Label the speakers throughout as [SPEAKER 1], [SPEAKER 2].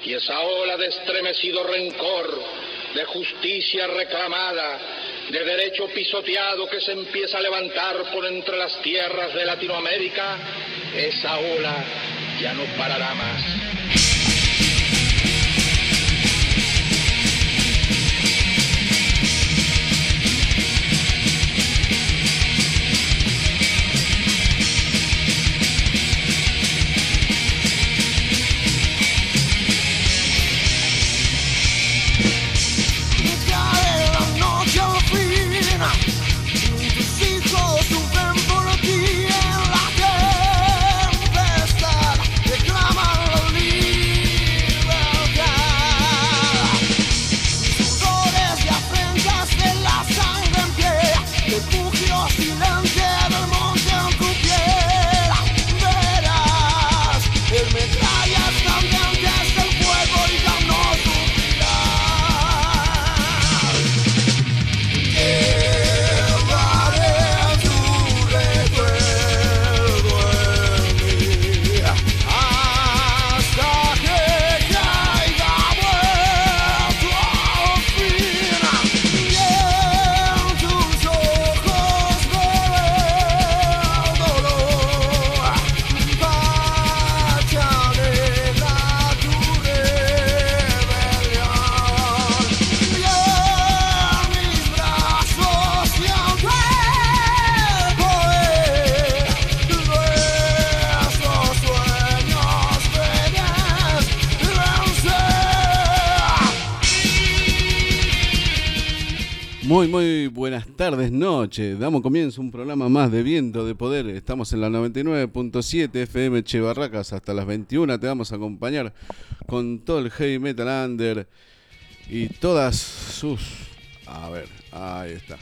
[SPEAKER 1] Y esa ola de estremecido rencor, de justicia reclamada, de derecho pisoteado que se empieza a levantar por entre las tierras de Latinoamérica, esa ola ya no parará más.
[SPEAKER 2] Muy buenas tardes, noche. Damos comienzo a un programa más de Viento de Poder. Estamos en la 99.7 FM Che Barracas. Hasta las 21 te vamos a acompañar con todo el heavy metal under y todas sus... A ver, ahí está.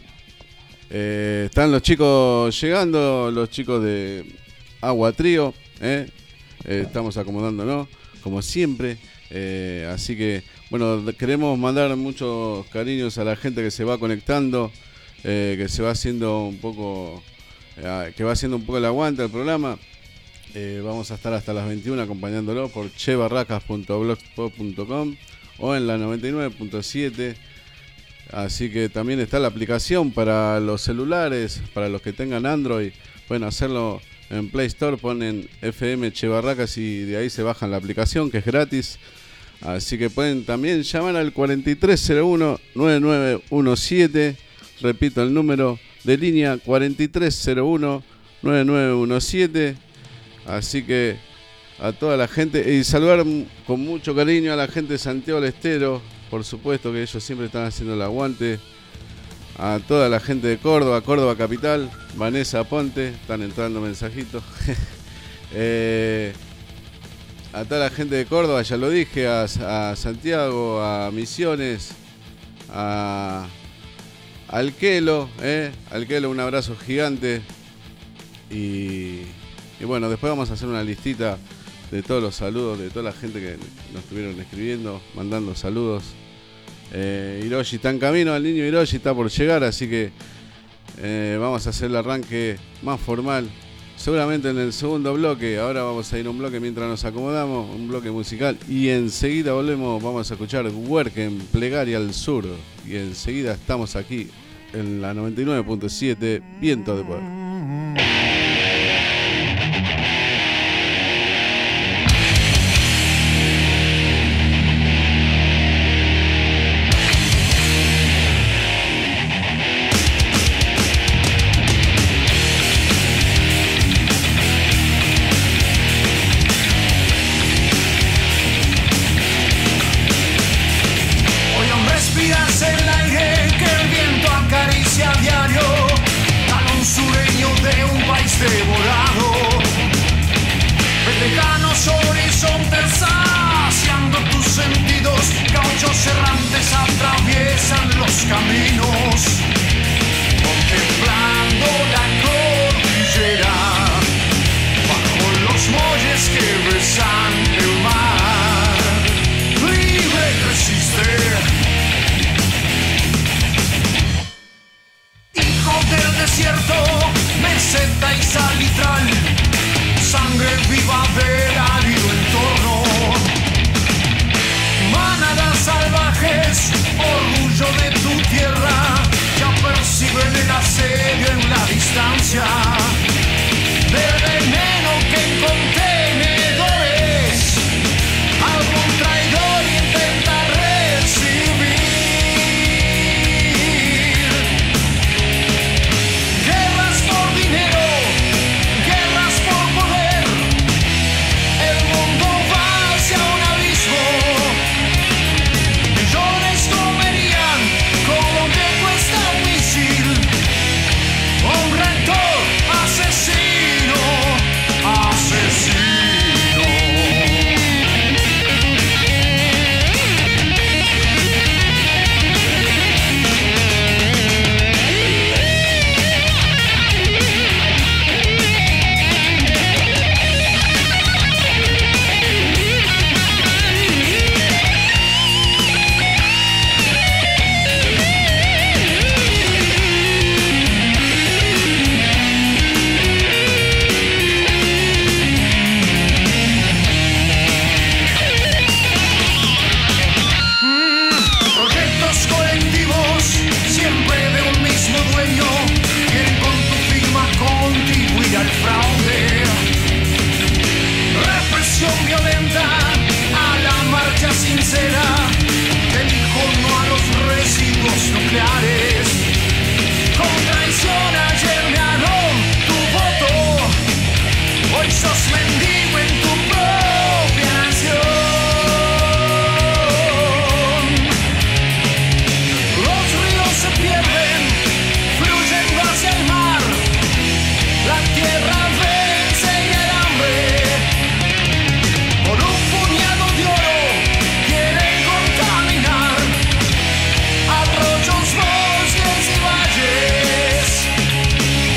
[SPEAKER 2] Están los chicos llegando, los chicos de Agua Trío. Estamos acomodándonos, como siempre. Así que... Bueno, queremos mandar muchos cariños a la gente que se va conectando, que se va haciendo un poco, que va haciendo un poco el aguante al programa. Vamos a estar hasta las 21 acompañándolo por chebarracas.blogspot.com o en la 99.7. Así que también está la aplicación para los celulares, para los que tengan Android, pueden hacerlo en Play Store, ponen FM Chebarracas y de ahí se bajan la aplicación, que es gratis. Así que pueden también llamar al 4301-9917. Repito el número de línea, 4301-9917. Así que a toda la gente, y saludar con mucho cariño a la gente de Santiago del Estero. Por supuesto que ellos siempre están haciendo el aguante. A toda la gente de Córdoba, Córdoba Capital, Vanessa Ponte, están entrando mensajitos. A toda la gente de Córdoba, ya lo dije, a Santiago, a Misiones, a Alquelo, Alquelo, un abrazo gigante. Y bueno, después vamos a hacer una listita de todos los saludos, de toda la gente que nos estuvieron escribiendo, mandando saludos. Hiroshi está en camino, el niño Hiroshi está por llegar, así que vamos a hacer el arranque más formal. Seguramente en el segundo bloque. Ahora vamos a ir a un bloque mientras nos acomodamos, un bloque musical, y enseguida volvemos, vamos a escuchar Huerquen, Plegaria al Sur, y enseguida estamos aquí en la 99.7 Viento de Poder.
[SPEAKER 3] Devorado, lejanos horizontes saciando tus sentidos, cauchos errantes atraviesan los caminos, contemplando la cordillera, bajo los muelles que besan el mar, libre resiste. Hijo del desierto, meseta y salitrán. sustancia del veneno que en contenedores algún traidor intenta recibir. Guerras por dinero, guerras por poder, el mundo va hacia un abismo. Millones comerían con lo que cuesta un misil. Un reactor asesino, asesino. Proyectos colectivos, siempre de un mismo dueño, quieren con tu firma contribuir al fraude. Represión violenta a la marcha sincera, que dijo no a los residuos nucleares. Con traición ayer ganaron tu voto, hoy sos mendigo en tu propia nación. Los ríos se pierden, fluyendo hacia el mar. La tierra vence y el hambre. Por un puñado de oro quieren contaminar arroyos, bosques y valles.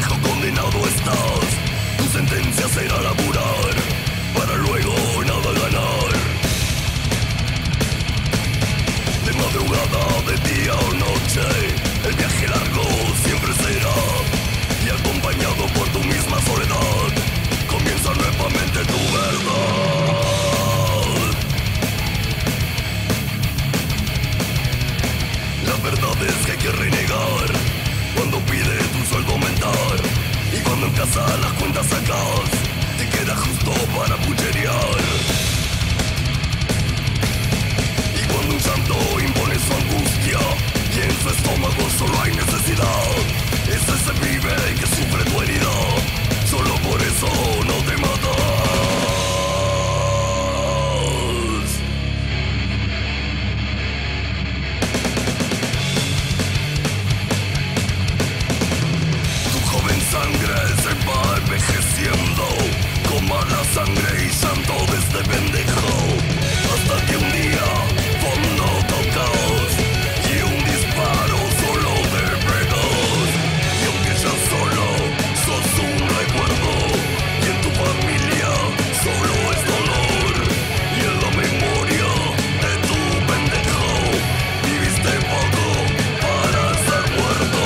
[SPEAKER 4] pendejo condenado estás. Tu sentencia será laburar, para luego nada ganar. De madrugada, de día o noche, el viaje largo siempre será. Y acompañado por tu misma soledad, comienza nuevamente tu verdad. La verdad es que hay que renegar cuando pide tu sueldo aumentar. Y cuando en casa las cuentas sacas, te queda justo para pucherear. Y cuando un llanto impone su angustia y en su estómago solo hay necesidad, ese se vive y que sufre tu herida, solo por eso no te matas. Tu joven sangre se va envejeciendo con mala sangre y llanto de este pendejo, hasta que un día fondo tocas y un disparo solo te pegas. Y aunque ya solo sos un recuerdo y en tu familia solo es dolor, y en la memoria de tu pendejo viviste poco para ser muerto.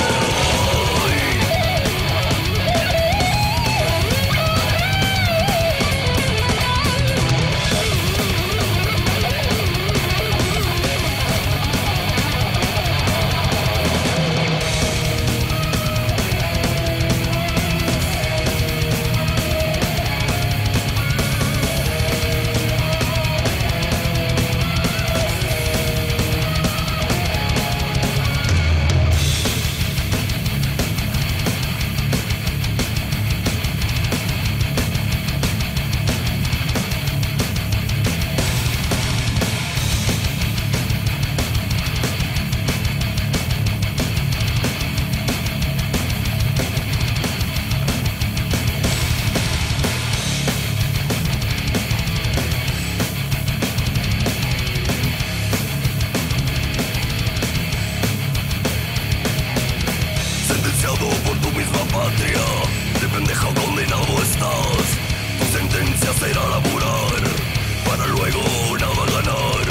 [SPEAKER 4] Sentenciado por tu misma patria, de pendejo condenado estás. Tu sentencia será laburar, para luego nada ganar.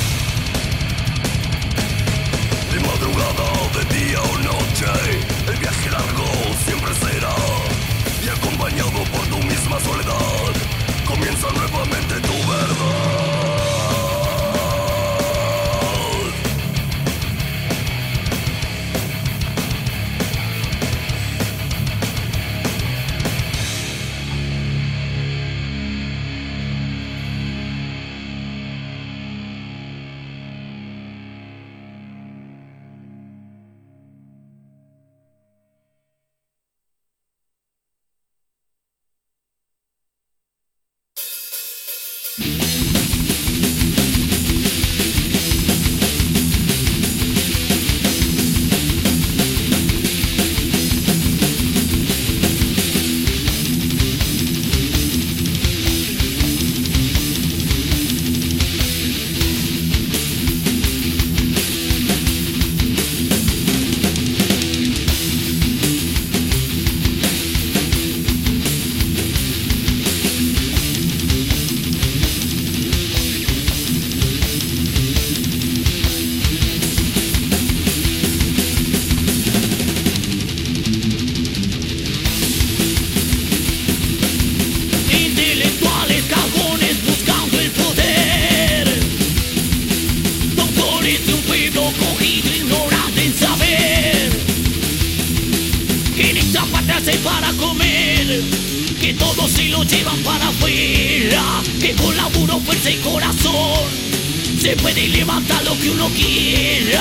[SPEAKER 4] De madrugada, de día o noche, el viaje largo siempre será. Y acompañado por tu misma soledad, comienza nuevamente tu verdad.
[SPEAKER 3] Para comer, que todos se lo llevan para afuera, que con laburo, fuerza y corazón se puede levantar lo que uno quiera.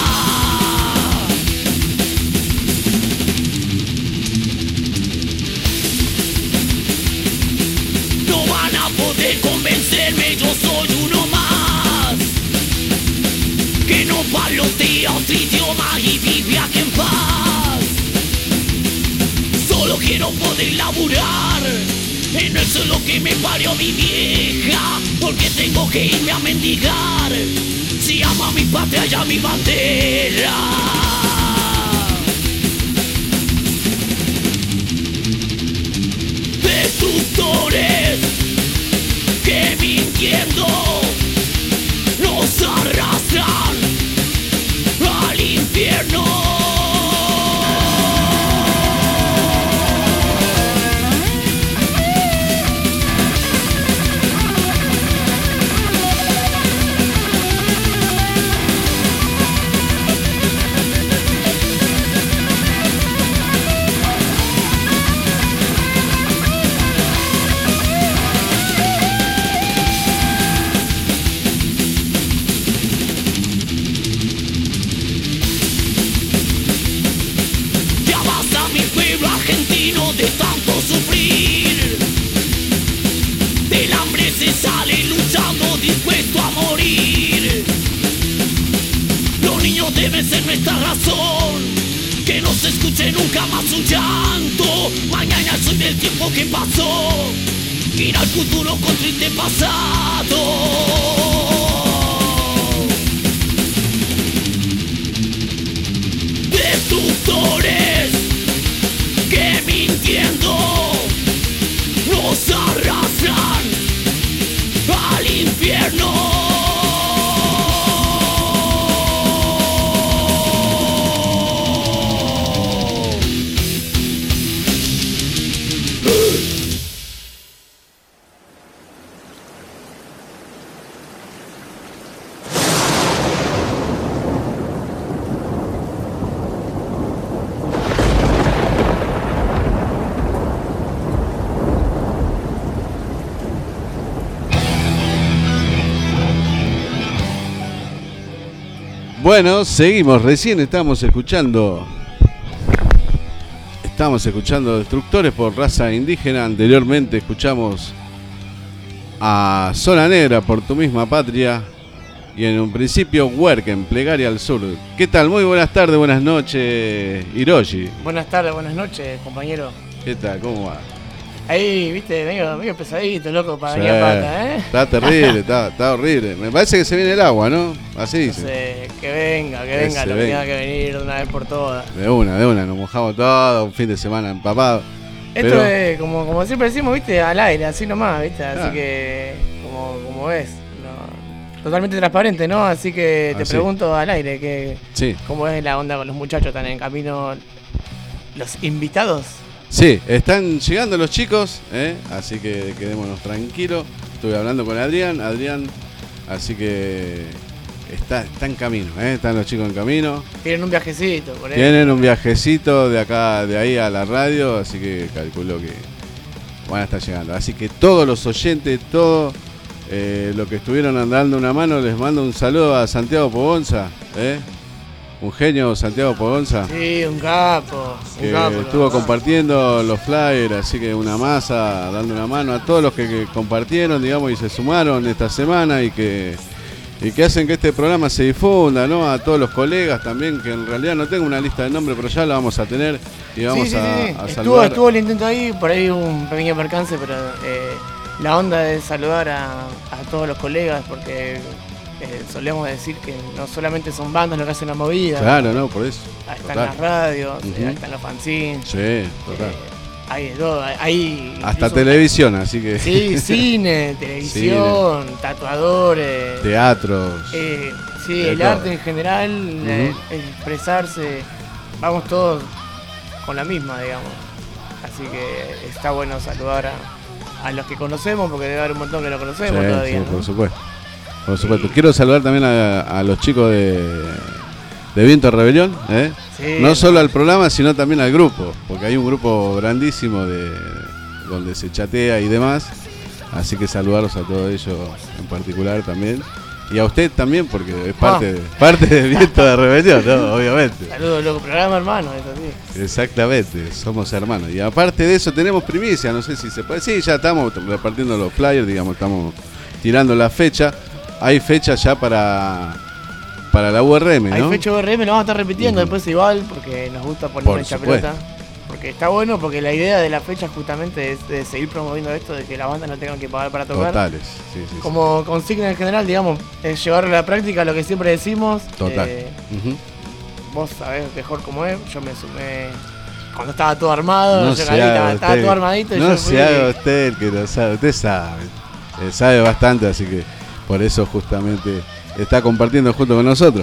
[SPEAKER 3] No van a poder convencerme, yo soy uno más que no palotea otro idioma y vive aquí en paz. Solo quiero poder laburar, y no es lo que me parió mi vieja, porque tengo que irme a mendigar. Si amo a mi patria y a mi bandera.
[SPEAKER 5] del tiempo que pasó, ir al futuro con triste pasado. Destructores que mintiendo nos arrastran al infierno.
[SPEAKER 2] Bueno, seguimos, recién estamos escuchando Destructores por Raza Indígena. Anteriormente escuchamos a Zona Negra por Tu Misma Patria. Y en un principio Huerquen, Plegaria al Sur. ¿Qué tal? Muy buenas tardes, buenas noches, Hiroshi.
[SPEAKER 6] Buenas tardes, buenas noches, compañero.
[SPEAKER 2] ¿Qué tal? ¿Cómo va?
[SPEAKER 6] Ahí, viste, medio pesadito, loco, para venir a pata, ¿eh?
[SPEAKER 2] Está terrible, está horrible. Me parece que se viene el agua, ¿no? Así dice.
[SPEAKER 6] No sé, que venga, lo que tenga que venir de una vez por todas.
[SPEAKER 2] De una, nos mojamos todo, un fin de semana empapado.
[SPEAKER 6] Esto pero... es, como siempre decimos, viste, al aire, así nomás, viste, así
[SPEAKER 2] Ah.
[SPEAKER 6] que, como ves, no, totalmente transparente, ¿no? Así que te pregunto al aire, que
[SPEAKER 2] sí.
[SPEAKER 6] ¿Cómo es la onda con los muchachos? ¿Están en camino los invitados?
[SPEAKER 2] Sí, están llegando los chicos, así que quedémonos tranquilos. Estuve hablando con Adrián, así que está en camino, están los chicos en camino.
[SPEAKER 6] Tienen un viajecito, por ahí.
[SPEAKER 2] Tienen un viajecito de acá, de ahí a la radio, así que calculo que van a estar llegando. Así que todos los oyentes, todos los que estuvieron dando una mano, les mando un saludo a Santiago Pogonza, un genio Santiago Pogonza.
[SPEAKER 6] Sí, un capo.
[SPEAKER 2] Estuvo compartiendo los flyers, así que una masa, dando una mano a todos los que compartieron, digamos, y se sumaron esta semana y que hacen que este programa se difunda, ¿no? A todos los colegas también, que en realidad no tengo una lista de nombres, pero ya la vamos a tener y vamos a saludar.
[SPEAKER 6] Estuvo el intento ahí, por ahí un pequeño percance, pero la onda es saludar a todos los colegas, porque solemos decir que no solamente son bandas lo que hacen la movida.
[SPEAKER 2] Claro, no, por eso.
[SPEAKER 6] Ahí están las radios, ahí están los fanzines.
[SPEAKER 2] Sí, total.
[SPEAKER 6] Hay de todo, hay
[SPEAKER 2] hasta televisión, así que.
[SPEAKER 6] Sí, cine, televisión, tatuadores.
[SPEAKER 2] Teatros.
[SPEAKER 6] Sí, el arte en general, expresarse. Vamos todos con la misma, digamos. Así que está bueno saludar a los que conocemos, porque debe haber un montón que no conocemos todavía.
[SPEAKER 2] Sí,
[SPEAKER 6] ¿no?
[SPEAKER 2] por supuesto. Por supuesto. Quiero saludar también a los chicos de Viento Rebelión,
[SPEAKER 6] Sí,
[SPEAKER 2] no solo al programa, sino también al grupo, porque hay un grupo grandísimo donde se chatea y demás, así que saludarlos a todos ellos en particular también, y a usted también, porque es parte de Viento de Rebelión, ¿no? Obviamente.
[SPEAKER 6] Saludos, loco, programa hermano, eso sí.
[SPEAKER 2] Exactamente, somos hermanos, y aparte de eso tenemos primicia, no sé si se puede, sí, ya estamos repartiendo los flyers, digamos, estamos tirando la fecha. Hay fecha ya para la URM, ¿no?
[SPEAKER 6] Hay fecha URM, lo vamos a estar repitiendo después igual, porque nos gusta poner mucha pelota. Porque está bueno, porque la idea de la fecha justamente es de seguir promoviendo esto, de que las bandas no tengan que pagar para tocar.
[SPEAKER 2] Totales, sí.
[SPEAKER 6] Como consigna en general, digamos, es llevarlo a la práctica, lo que siempre decimos.
[SPEAKER 2] Total.
[SPEAKER 6] Vos sabés mejor cómo es, yo me sumé cuando estaba todo armado,
[SPEAKER 2] no
[SPEAKER 6] estaba todo armadito.
[SPEAKER 2] No se haga usted el que lo sabe, usted sabe bastante, así que por eso justamente está compartiendo junto con nosotros.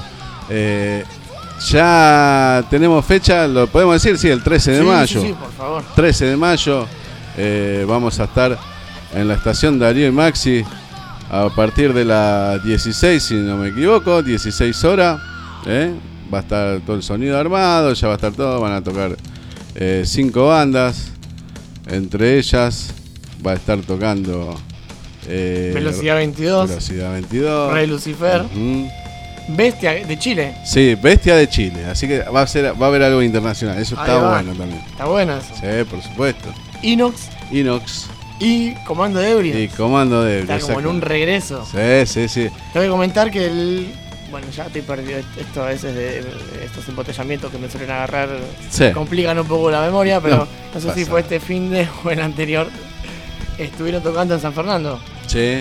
[SPEAKER 2] Ya tenemos fecha, lo podemos decir, sí, el 13 de mayo.
[SPEAKER 6] Sí, por favor. 13
[SPEAKER 2] de mayo vamos a estar en la estación Darío y Maxi a partir de las 16, si no me equivoco, 16 horas. Va a estar todo el sonido armado, ya va a estar todo, van a tocar 5 bandas. Entre ellas va a estar tocando
[SPEAKER 6] Velocidad 22, Rey Lucifer, Bestia de Chile.
[SPEAKER 2] Sí, Bestia de Chile, así que va a haber algo internacional, eso está bueno también.
[SPEAKER 6] Está bueno eso.
[SPEAKER 2] Sí, por supuesto.
[SPEAKER 6] Inox y Comando de Ebrios.
[SPEAKER 2] Está
[SPEAKER 6] como en un regreso.
[SPEAKER 2] Sí.
[SPEAKER 6] Tengo que comentar que bueno, ya estoy perdido. Esto a veces de estos embotellamientos que me suelen agarrar
[SPEAKER 2] Sí.
[SPEAKER 6] complican un poco la memoria, pero no sé si
[SPEAKER 2] pasa.
[SPEAKER 6] fue este fin de o el anterior. Estuvieron tocando en San Fernando.
[SPEAKER 2] Sí.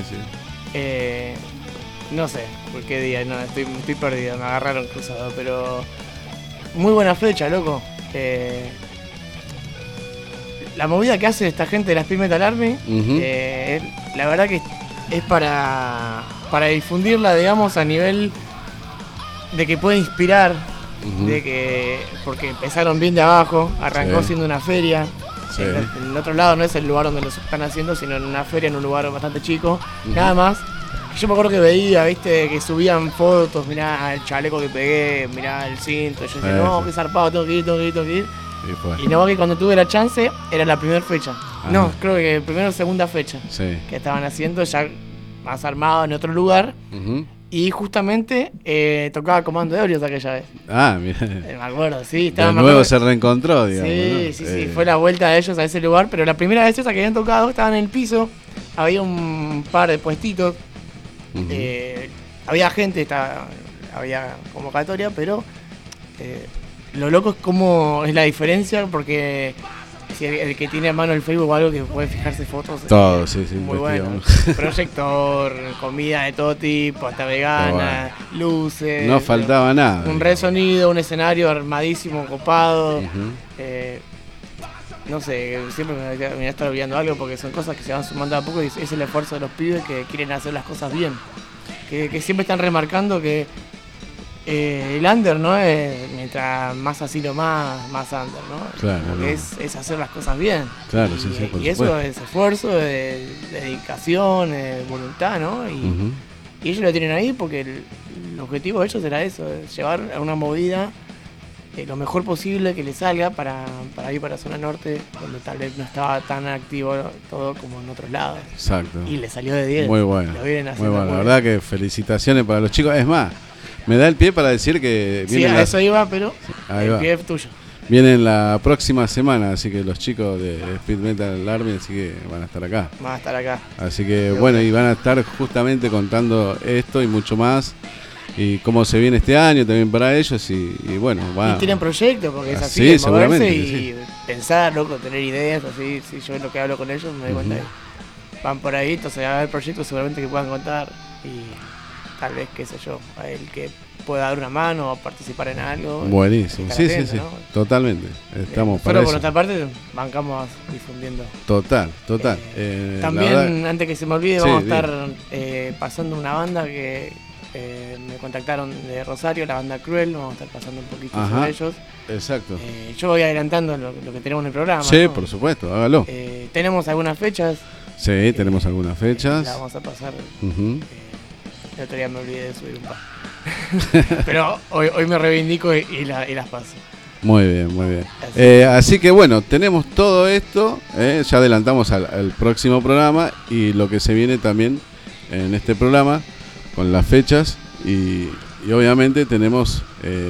[SPEAKER 6] No sé por qué día, no, estoy perdido, me agarraron cruzado, pero muy buena fecha, loco. La movida que hace esta gente de la Speed Metal Army,
[SPEAKER 2] Ujú.
[SPEAKER 6] la verdad que es para difundirla, digamos, a nivel de que puede inspirar,
[SPEAKER 2] Ujú.
[SPEAKER 6] de que porque empezaron bien de abajo, arrancó
[SPEAKER 2] Sí.
[SPEAKER 6] siendo una feria.
[SPEAKER 2] Sí.
[SPEAKER 6] En el otro lado no es el lugar donde lo están haciendo, sino en una feria, en un lugar bastante chico.
[SPEAKER 2] Ujú.
[SPEAKER 6] Nada más. Yo me acuerdo que veía, viste, que subían fotos, mirá el chaleco que pegué, mirá el cinto. Yo decía, no,
[SPEAKER 2] Sí.
[SPEAKER 6] qué zarpado, tengo que ir.
[SPEAKER 2] Y fue.
[SPEAKER 6] Y no, que cuando tuve la chance, era la primera fecha.
[SPEAKER 2] Ah.
[SPEAKER 6] No, creo que primera o segunda fecha
[SPEAKER 2] Sí.
[SPEAKER 6] que estaban haciendo, ya más armado en otro lugar.
[SPEAKER 2] Ujú.
[SPEAKER 6] Y justamente tocaba Comando de Orios aquella vez.
[SPEAKER 2] Ah, mira.
[SPEAKER 6] Me acuerdo, sí.
[SPEAKER 2] De
[SPEAKER 6] Estaba, me
[SPEAKER 2] nuevo
[SPEAKER 6] acuerdo-
[SPEAKER 2] se reencontró, digamos.
[SPEAKER 6] Sí,
[SPEAKER 2] ¿no?
[SPEAKER 6] sí, fue la vuelta de ellos a ese lugar, pero la primera vez esa que habían tocado estaban en el piso, había un par de puestitos,
[SPEAKER 2] Ujú.
[SPEAKER 6] había gente, había convocatoria, pero lo loco es cómo es la diferencia, porque si el que tiene a mano el Facebook o algo que puede fijarse fotos,
[SPEAKER 2] Todo, sí,
[SPEAKER 6] muy bueno.
[SPEAKER 2] investigamos.
[SPEAKER 6] Proyector, comida de todo tipo, hasta vegana, luces.
[SPEAKER 2] No faltaba nada.
[SPEAKER 6] Un re sonido, un escenario armadísimo, copado.
[SPEAKER 2] Ujú.
[SPEAKER 6] No sé, siempre me voy a estar olvidando algo porque son cosas que se van sumando a poco y es el esfuerzo de los pibes que quieren hacer las cosas bien. Que siempre están remarcando que el under, ¿no? Mientras más asilo más under, ¿no?
[SPEAKER 2] Claro,
[SPEAKER 6] Como
[SPEAKER 2] no.
[SPEAKER 6] que es hacer las cosas bien.
[SPEAKER 2] Claro,
[SPEAKER 6] Y,
[SPEAKER 2] sí, sí, por
[SPEAKER 6] y eso
[SPEAKER 2] supuesto.
[SPEAKER 6] es esfuerzo, dedicación, voluntad, ¿no?
[SPEAKER 2] Ujú.
[SPEAKER 6] Y ellos lo tienen ahí porque el objetivo de ellos era eso, llevar a una movida lo mejor posible que le salga para ir para zona norte, donde tal vez no estaba tan activo todo como en otros lados.
[SPEAKER 2] Exacto.
[SPEAKER 6] Y le salió de 10.
[SPEAKER 2] Muy bueno.
[SPEAKER 6] Lo vienen
[SPEAKER 2] Muy
[SPEAKER 6] haciendo
[SPEAKER 2] bueno. La
[SPEAKER 6] muy
[SPEAKER 2] verdad que felicitaciones para los chicos. Es más, me da el pie para decir que
[SPEAKER 6] bien. Sí,
[SPEAKER 2] vienen,
[SPEAKER 6] a eso iba, pero
[SPEAKER 2] Ahí
[SPEAKER 6] el
[SPEAKER 2] va.
[SPEAKER 6] pie es tuyo.
[SPEAKER 2] vienen la próxima semana, así que los chicos de Speed Metal Army, así que van a estar acá.
[SPEAKER 6] Va a estar acá.
[SPEAKER 2] Así que bueno, y van a estar justamente contando esto y mucho más. Y cómo se viene este año también para ellos. Y bueno, va.
[SPEAKER 6] Y tienen proyectos, porque es
[SPEAKER 2] Ah,
[SPEAKER 6] así,
[SPEAKER 2] sí,
[SPEAKER 6] de moverse
[SPEAKER 2] seguramente
[SPEAKER 6] y
[SPEAKER 2] que sí.
[SPEAKER 6] pensar, loco, tener ideas, así. Si yo lo que hablo con ellos me doy cuenta
[SPEAKER 2] Ujú.
[SPEAKER 6] que van por ahí, entonces va a haber proyectos seguramente que puedan contar y tal vez, qué sé yo, a el que pueda dar una mano o participar en algo.
[SPEAKER 2] Buenísimo.
[SPEAKER 6] estar
[SPEAKER 2] Sí, sí,
[SPEAKER 6] atento,
[SPEAKER 2] sí.
[SPEAKER 6] ¿no?
[SPEAKER 2] Totalmente. Estamos
[SPEAKER 6] Nosotros
[SPEAKER 2] para
[SPEAKER 6] por
[SPEAKER 2] eso.
[SPEAKER 6] nuestra parte bancamos difundiendo.
[SPEAKER 2] Total. La
[SPEAKER 6] También,
[SPEAKER 2] verdad-
[SPEAKER 6] antes que se me olvide,
[SPEAKER 2] Sí,
[SPEAKER 6] vamos a
[SPEAKER 2] diga.
[SPEAKER 6] estar pasando una banda que me contactaron de Rosario, la banda Cruel, vamos a estar pasando un poquito
[SPEAKER 2] Ajá.
[SPEAKER 6] sobre ellos.
[SPEAKER 2] Exacto.
[SPEAKER 6] Yo voy adelantando lo que tenemos en el programa.
[SPEAKER 2] Sí,
[SPEAKER 6] ¿no?
[SPEAKER 2] por supuesto, hágalo.
[SPEAKER 6] Tenemos algunas fechas.
[SPEAKER 2] Sí, tenemos algunas
[SPEAKER 6] La
[SPEAKER 2] fechas.
[SPEAKER 6] vamos a pasar.
[SPEAKER 2] Ujú.
[SPEAKER 6] El otro día me olvidé de subir un par. Pero hoy me reivindico y las paso.
[SPEAKER 2] Muy bien, muy bien.
[SPEAKER 6] Así.
[SPEAKER 2] Así que bueno, tenemos todo esto. Ya adelantamos al próximo programa y lo que se viene también en este programa con las fechas. Y obviamente tenemos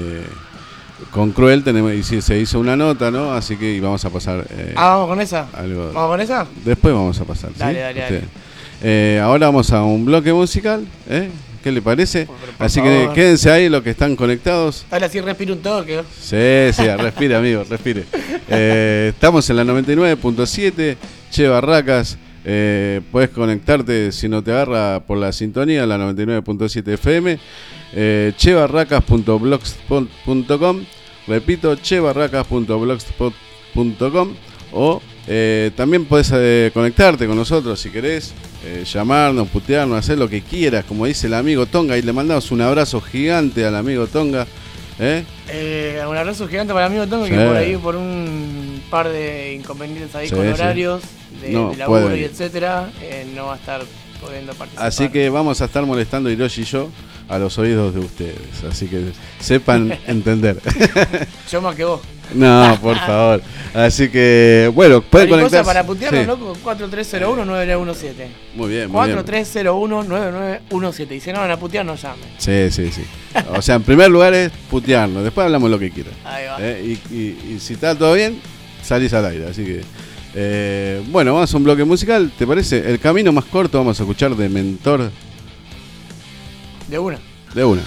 [SPEAKER 2] con Cruel, tenemos, y sí, se hizo una nota, ¿no? Así que y vamos a pasar
[SPEAKER 6] Vamos con esa.
[SPEAKER 2] algo.
[SPEAKER 6] ¿Vamos con esa?
[SPEAKER 2] Después vamos a pasar. ¿sí?
[SPEAKER 6] Dale, dale, dale.
[SPEAKER 2] Ahora vamos a un bloque musical. ¿Qué le parece?
[SPEAKER 6] Por
[SPEAKER 2] Así que
[SPEAKER 6] favor.
[SPEAKER 2] quédense ahí los que están conectados.
[SPEAKER 6] Dale, así respiro un toque.
[SPEAKER 2] Sí, respire, amigo, respire. Estamos en la 99.7, Che Barracas. Puedes conectarte si no te agarra por la sintonía, la 99.7 FM. chebarracas.blogspot.com. Repito, chebarracas.blogspot.com. O también puedes conectarte con nosotros si querés, llamarnos, putearnos, hacer lo que quieras, como dice el amigo Tonga. Y le mandamos un abrazo gigante al amigo Tonga.
[SPEAKER 6] Un abrazo gigante para el amigo Tongo,
[SPEAKER 2] Sí.
[SPEAKER 6] que por ahí, por un par de inconvenientes ahí
[SPEAKER 2] Sí,
[SPEAKER 6] con
[SPEAKER 2] sí.
[SPEAKER 6] horarios de
[SPEAKER 2] No,
[SPEAKER 6] laburo
[SPEAKER 2] puede.
[SPEAKER 6] y etcétera, no va a estar pudiendo participar.
[SPEAKER 2] Así que vamos a estar molestando Hiroshi y yo a los oídos de ustedes. Así que sepan entender.
[SPEAKER 6] Yo más que vos.
[SPEAKER 2] No, por favor. Así que, bueno, pueden
[SPEAKER 6] Cualquier cosa
[SPEAKER 2] conectarse.
[SPEAKER 6] para putearnos,
[SPEAKER 2] Sí.
[SPEAKER 6] loco, 4301-9917.
[SPEAKER 2] Muy bien, muy bien.
[SPEAKER 6] 4301-9917. Y si no van a putear, no llamen.
[SPEAKER 2] Sí. O sea, en primer lugar es putearnos, después hablamos lo que quieran.
[SPEAKER 6] Ahí va.
[SPEAKER 2] Y si está todo bien, salís al aire. Así que, bueno, vamos a un bloque musical, ¿te parece? El camino más corto vamos a escuchar de Mentor.
[SPEAKER 6] De una.
[SPEAKER 2] De una.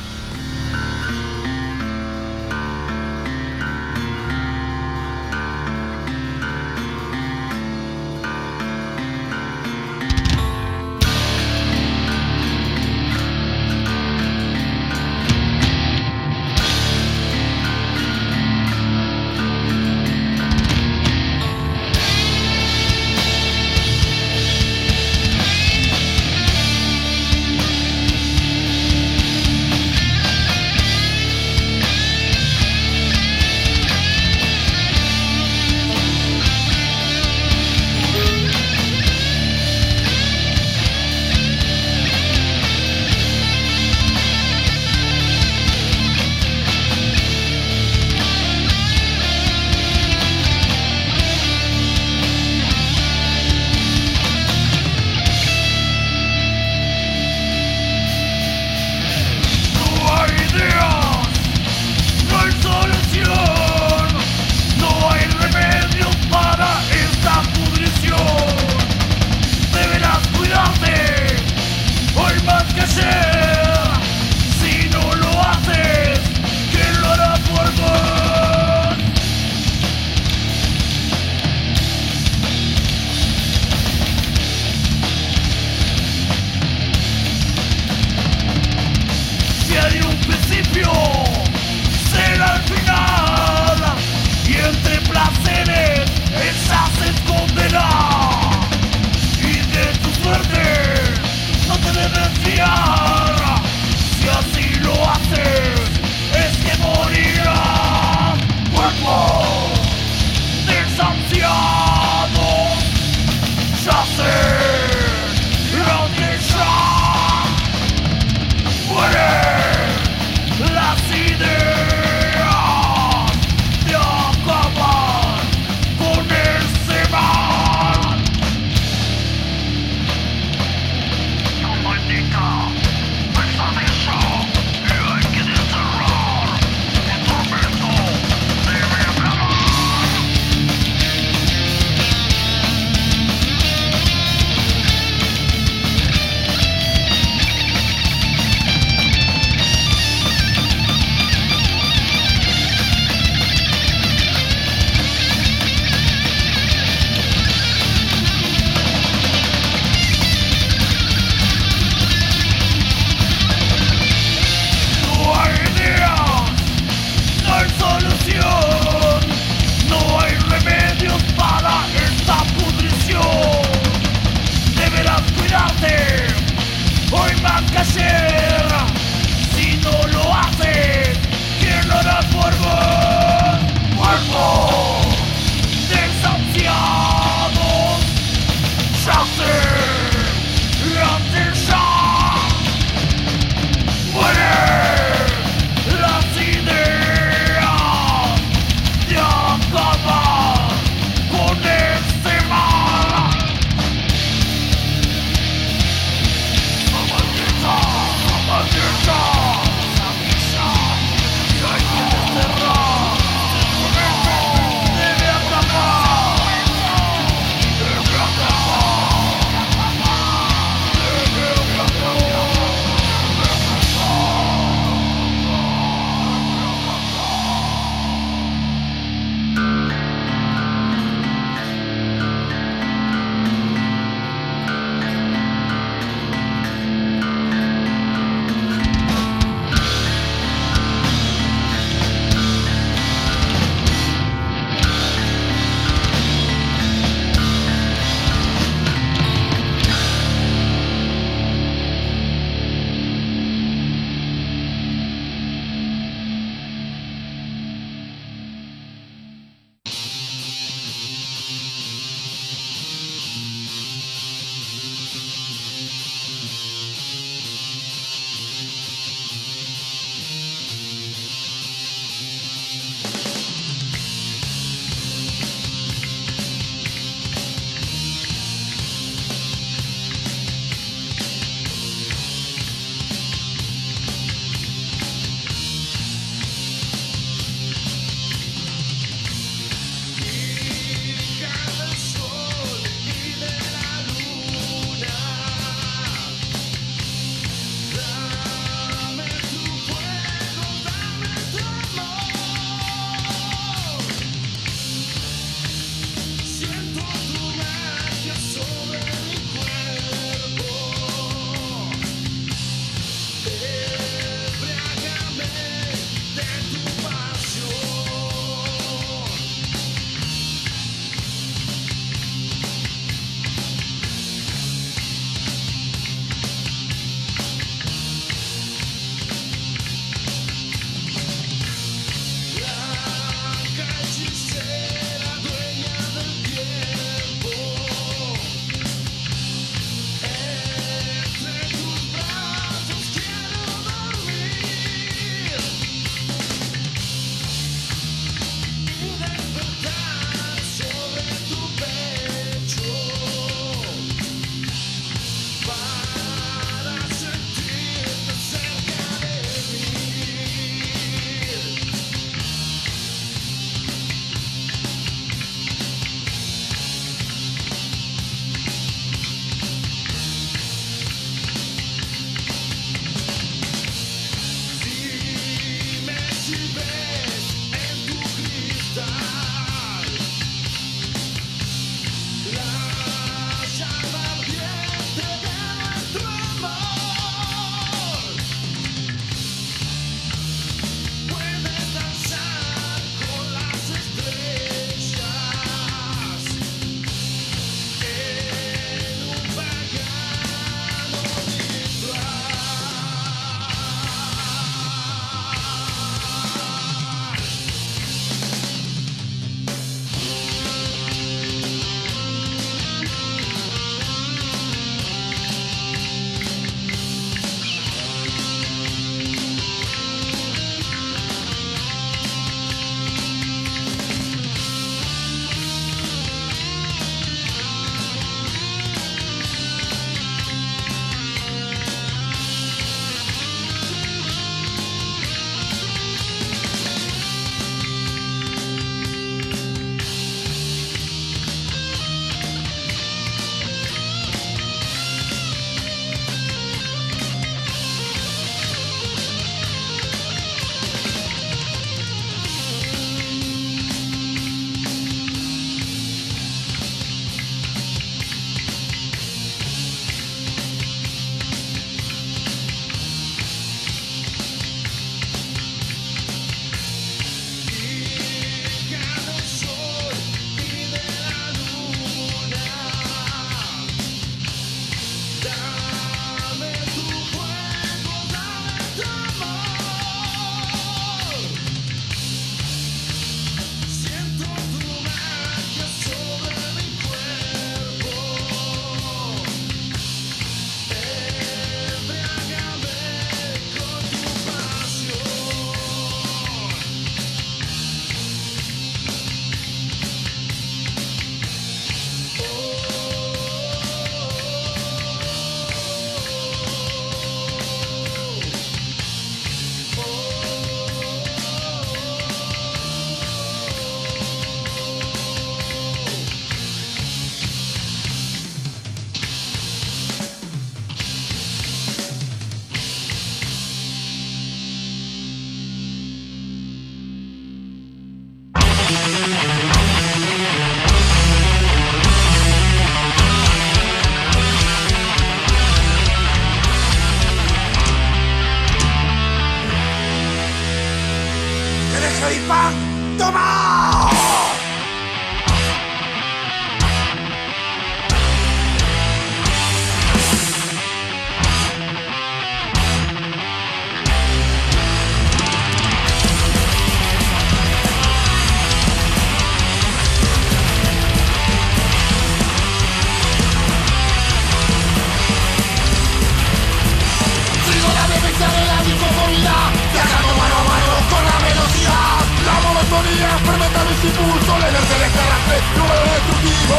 [SPEAKER 3] es impulso, la inercia de este arrastre, número destructivo.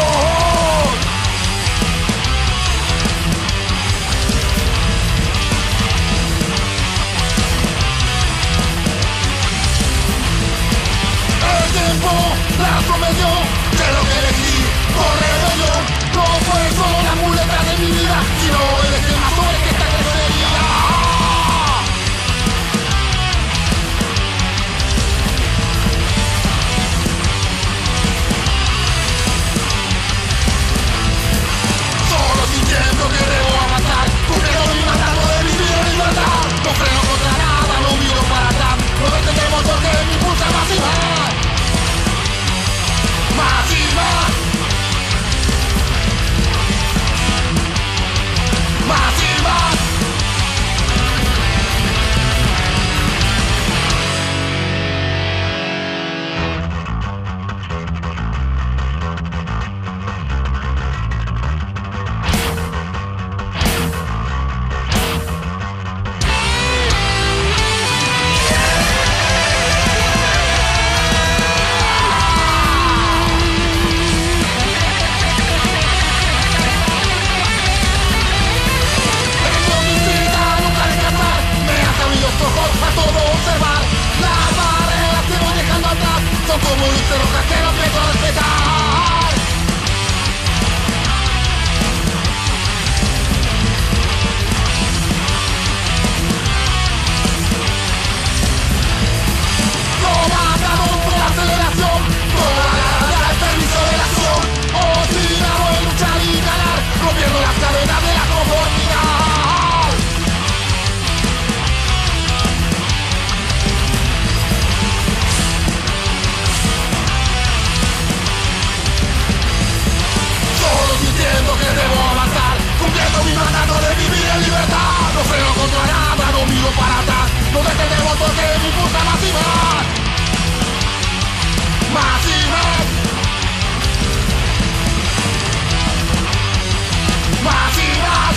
[SPEAKER 3] El tiempo trasprometió de lo que elegí por rebelión. No fue solo la muleta de mi vida, sino el esquema sobre que esta crecería. Solo sintiendo que debo avanzar, cumpliendo mi mandato de vivir en libertad. No freno contra nada, no miro para atrás. No detendemos porque me impulsa más y más. Más y más. Más y más. A todo observar, las barreras que voy dejando atrás son como luces rojas que no empiezo a respetar. Comandamos por la aceleración, toda la raya al servicio de la acción. Obstinado en luchar y ganar, rompiendo las cadenas de la conformidad. Sintiendo que debo avanzar, cumpliendo mi mandato de vivir en libertad. No freno contra nada, no miro para atrás. No detenemos porque me impulsa más y más. Más y más. Más y más.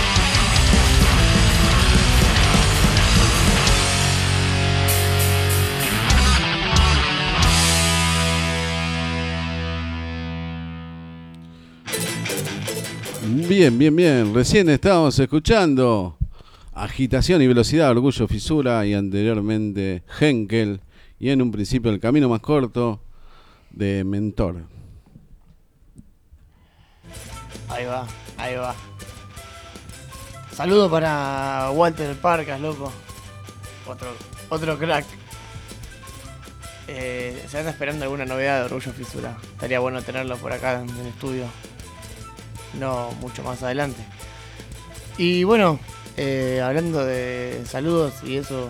[SPEAKER 2] Bien, bien, bien. Recién estábamos escuchando Agitación y Velocidad, Orgullo, Fisura y anteriormente Henkel y en un principio El Camino Más Corto de Mentor.
[SPEAKER 6] Ahí va, ahí va. Saludo para Walter Parcas, loco. Otro crack. Se anda esperando alguna novedad de Orgullo Fisura. Estaría bueno tenerlo por acá en el estudio. No mucho más adelante. Y bueno, hablando de saludos y eso,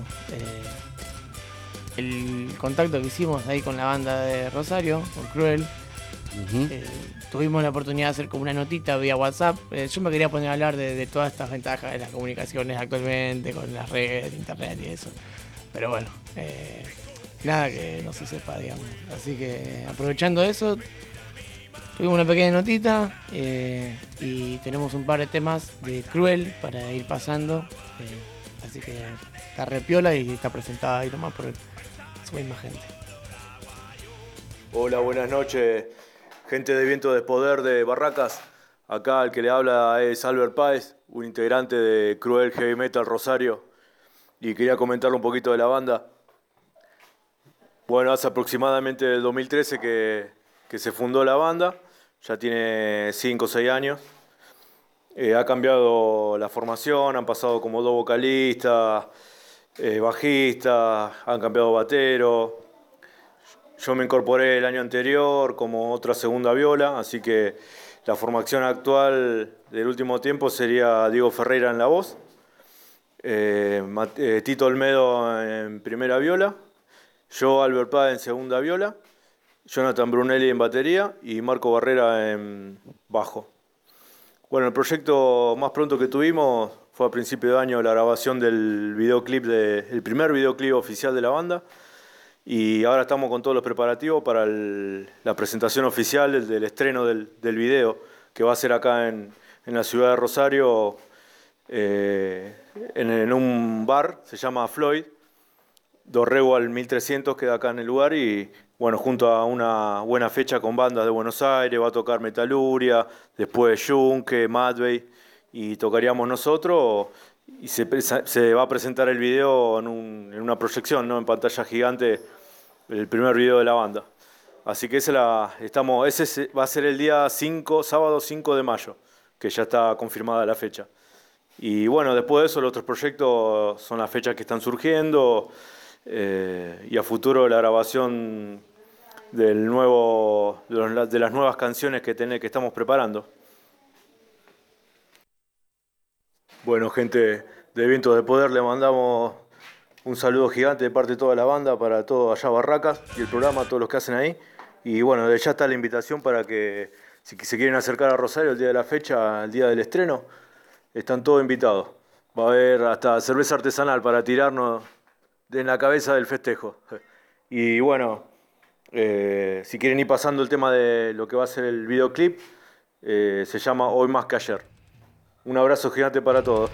[SPEAKER 6] el contacto que hicimos ahí con la banda de Rosario, con Cruel, tuvimos la oportunidad de hacer como una notita vía WhatsApp. Yo me quería poner a hablar de todas estas ventajas de las comunicaciones actualmente, con las redes, internet y eso. Pero bueno, nada que no se sepa, digamos. Así que aprovechando eso, tuvimos una pequeña notita y tenemos un par de temas de Cruel para ir pasando. Así que está repiola y está presentada ahí nomás por su misma gente.
[SPEAKER 7] Hola, buenas noches, gente de Viento de Poder de Barracas. Acá el que le habla es Albert Páez, un integrante de Cruel Heavy Metal Rosario. Y quería comentarle un poquito de la banda. Bueno, hace aproximadamente el 2013 que se fundó la banda. Ya tiene 5 o 6 años. Ha cambiado la formación, han pasado como 2 vocalistas, bajistas, han cambiado batero. Yo me incorporé el año anterior como otra segunda viola, así que la formación actual del último tiempo sería Diego Ferreira en la voz, Tito Olmedo en primera viola, yo Albert Páez en segunda viola, Jonathan Brunelli en batería y Marco Barrera en bajo. Bueno, el proyecto más pronto que tuvimos fue a principio de año la grabación del videoclip, el primer videoclip oficial de la banda. Y ahora estamos con todos los preparativos para la presentación oficial del estreno del video, que va a ser acá en la ciudad de Rosario, en un bar, se llama Floyd. Dorrego al 1300 queda acá en el lugar y bueno, junto a una buena fecha con bandas de Buenos Aires, va a tocar Metaluria, después Yunque, Madbey, y tocaríamos nosotros, y se va a presentar el video en una proyección, ¿no? En pantalla gigante, el primer video de la banda. Así que ese va a ser el día 5, sábado 5 de mayo, que ya está confirmada la fecha. Y bueno, después de eso los otros proyectos son las fechas que están surgiendo, y a futuro la grabación de las nuevas canciones que estamos preparando. Bueno, gente de Vientos de Poder, le mandamos un saludo gigante de parte de toda la banda, para todo allá Barracas y el programa, todos los que hacen ahí. Y bueno, ya está la invitación para que, si se quieren acercar a Rosario el día de la fecha, el día del estreno, están todos invitados. Va a haber hasta cerveza artesanal para tirarnos en la cabeza del festejo. Y bueno, si quieren ir pasando el tema de lo que va a ser el videoclip, se llama Hoy Más que Ayer. Un abrazo gigante para todos.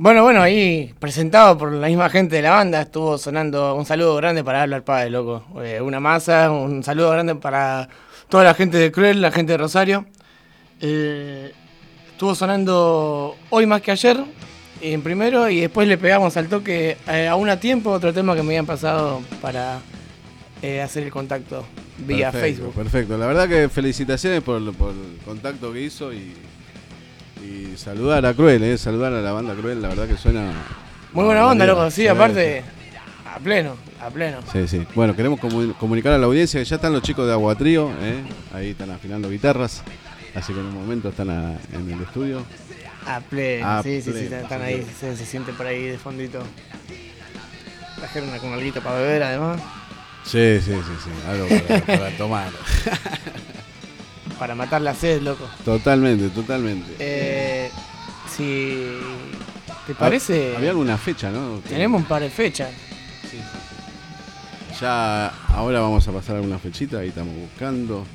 [SPEAKER 6] Bueno, ahí presentado por la misma gente de la banda, estuvo sonando un saludo grande para Albert Páez, loco. Una masa, un saludo grande para toda la gente de Cruel, la gente de Rosario. Estuvo sonando hoy más que ayer, en primero, y después le pegamos al toque aún a tiempo otro tema que me habían pasado para hacer el contacto vía Facebook.
[SPEAKER 2] Perfecto, la verdad que felicitaciones por el contacto que hizo y saludar a Cruel, saludar a la banda Cruel, la verdad que suena...
[SPEAKER 6] Muy buena onda, loco, sí, aparte, a pleno.
[SPEAKER 2] Sí. Bueno, queremos comunicar a la audiencia que ya están los chicos de Aguatrío, ahí están afinando guitarras, así que en un momento están en el estudio.
[SPEAKER 6] A pleno, sí, están ahí, se siente por ahí de fondito. Trajeron con alguito para beber, además.
[SPEAKER 2] Sí, algo para tomar.
[SPEAKER 6] Para matar la sed, loco.
[SPEAKER 2] Totalmente.
[SPEAKER 6] Si te parece...
[SPEAKER 2] Había alguna fecha, ¿no?
[SPEAKER 6] Tenemos un par de fechas.
[SPEAKER 2] Sí. Ya ahora vamos a pasar alguna fechita, ahí estamos buscando.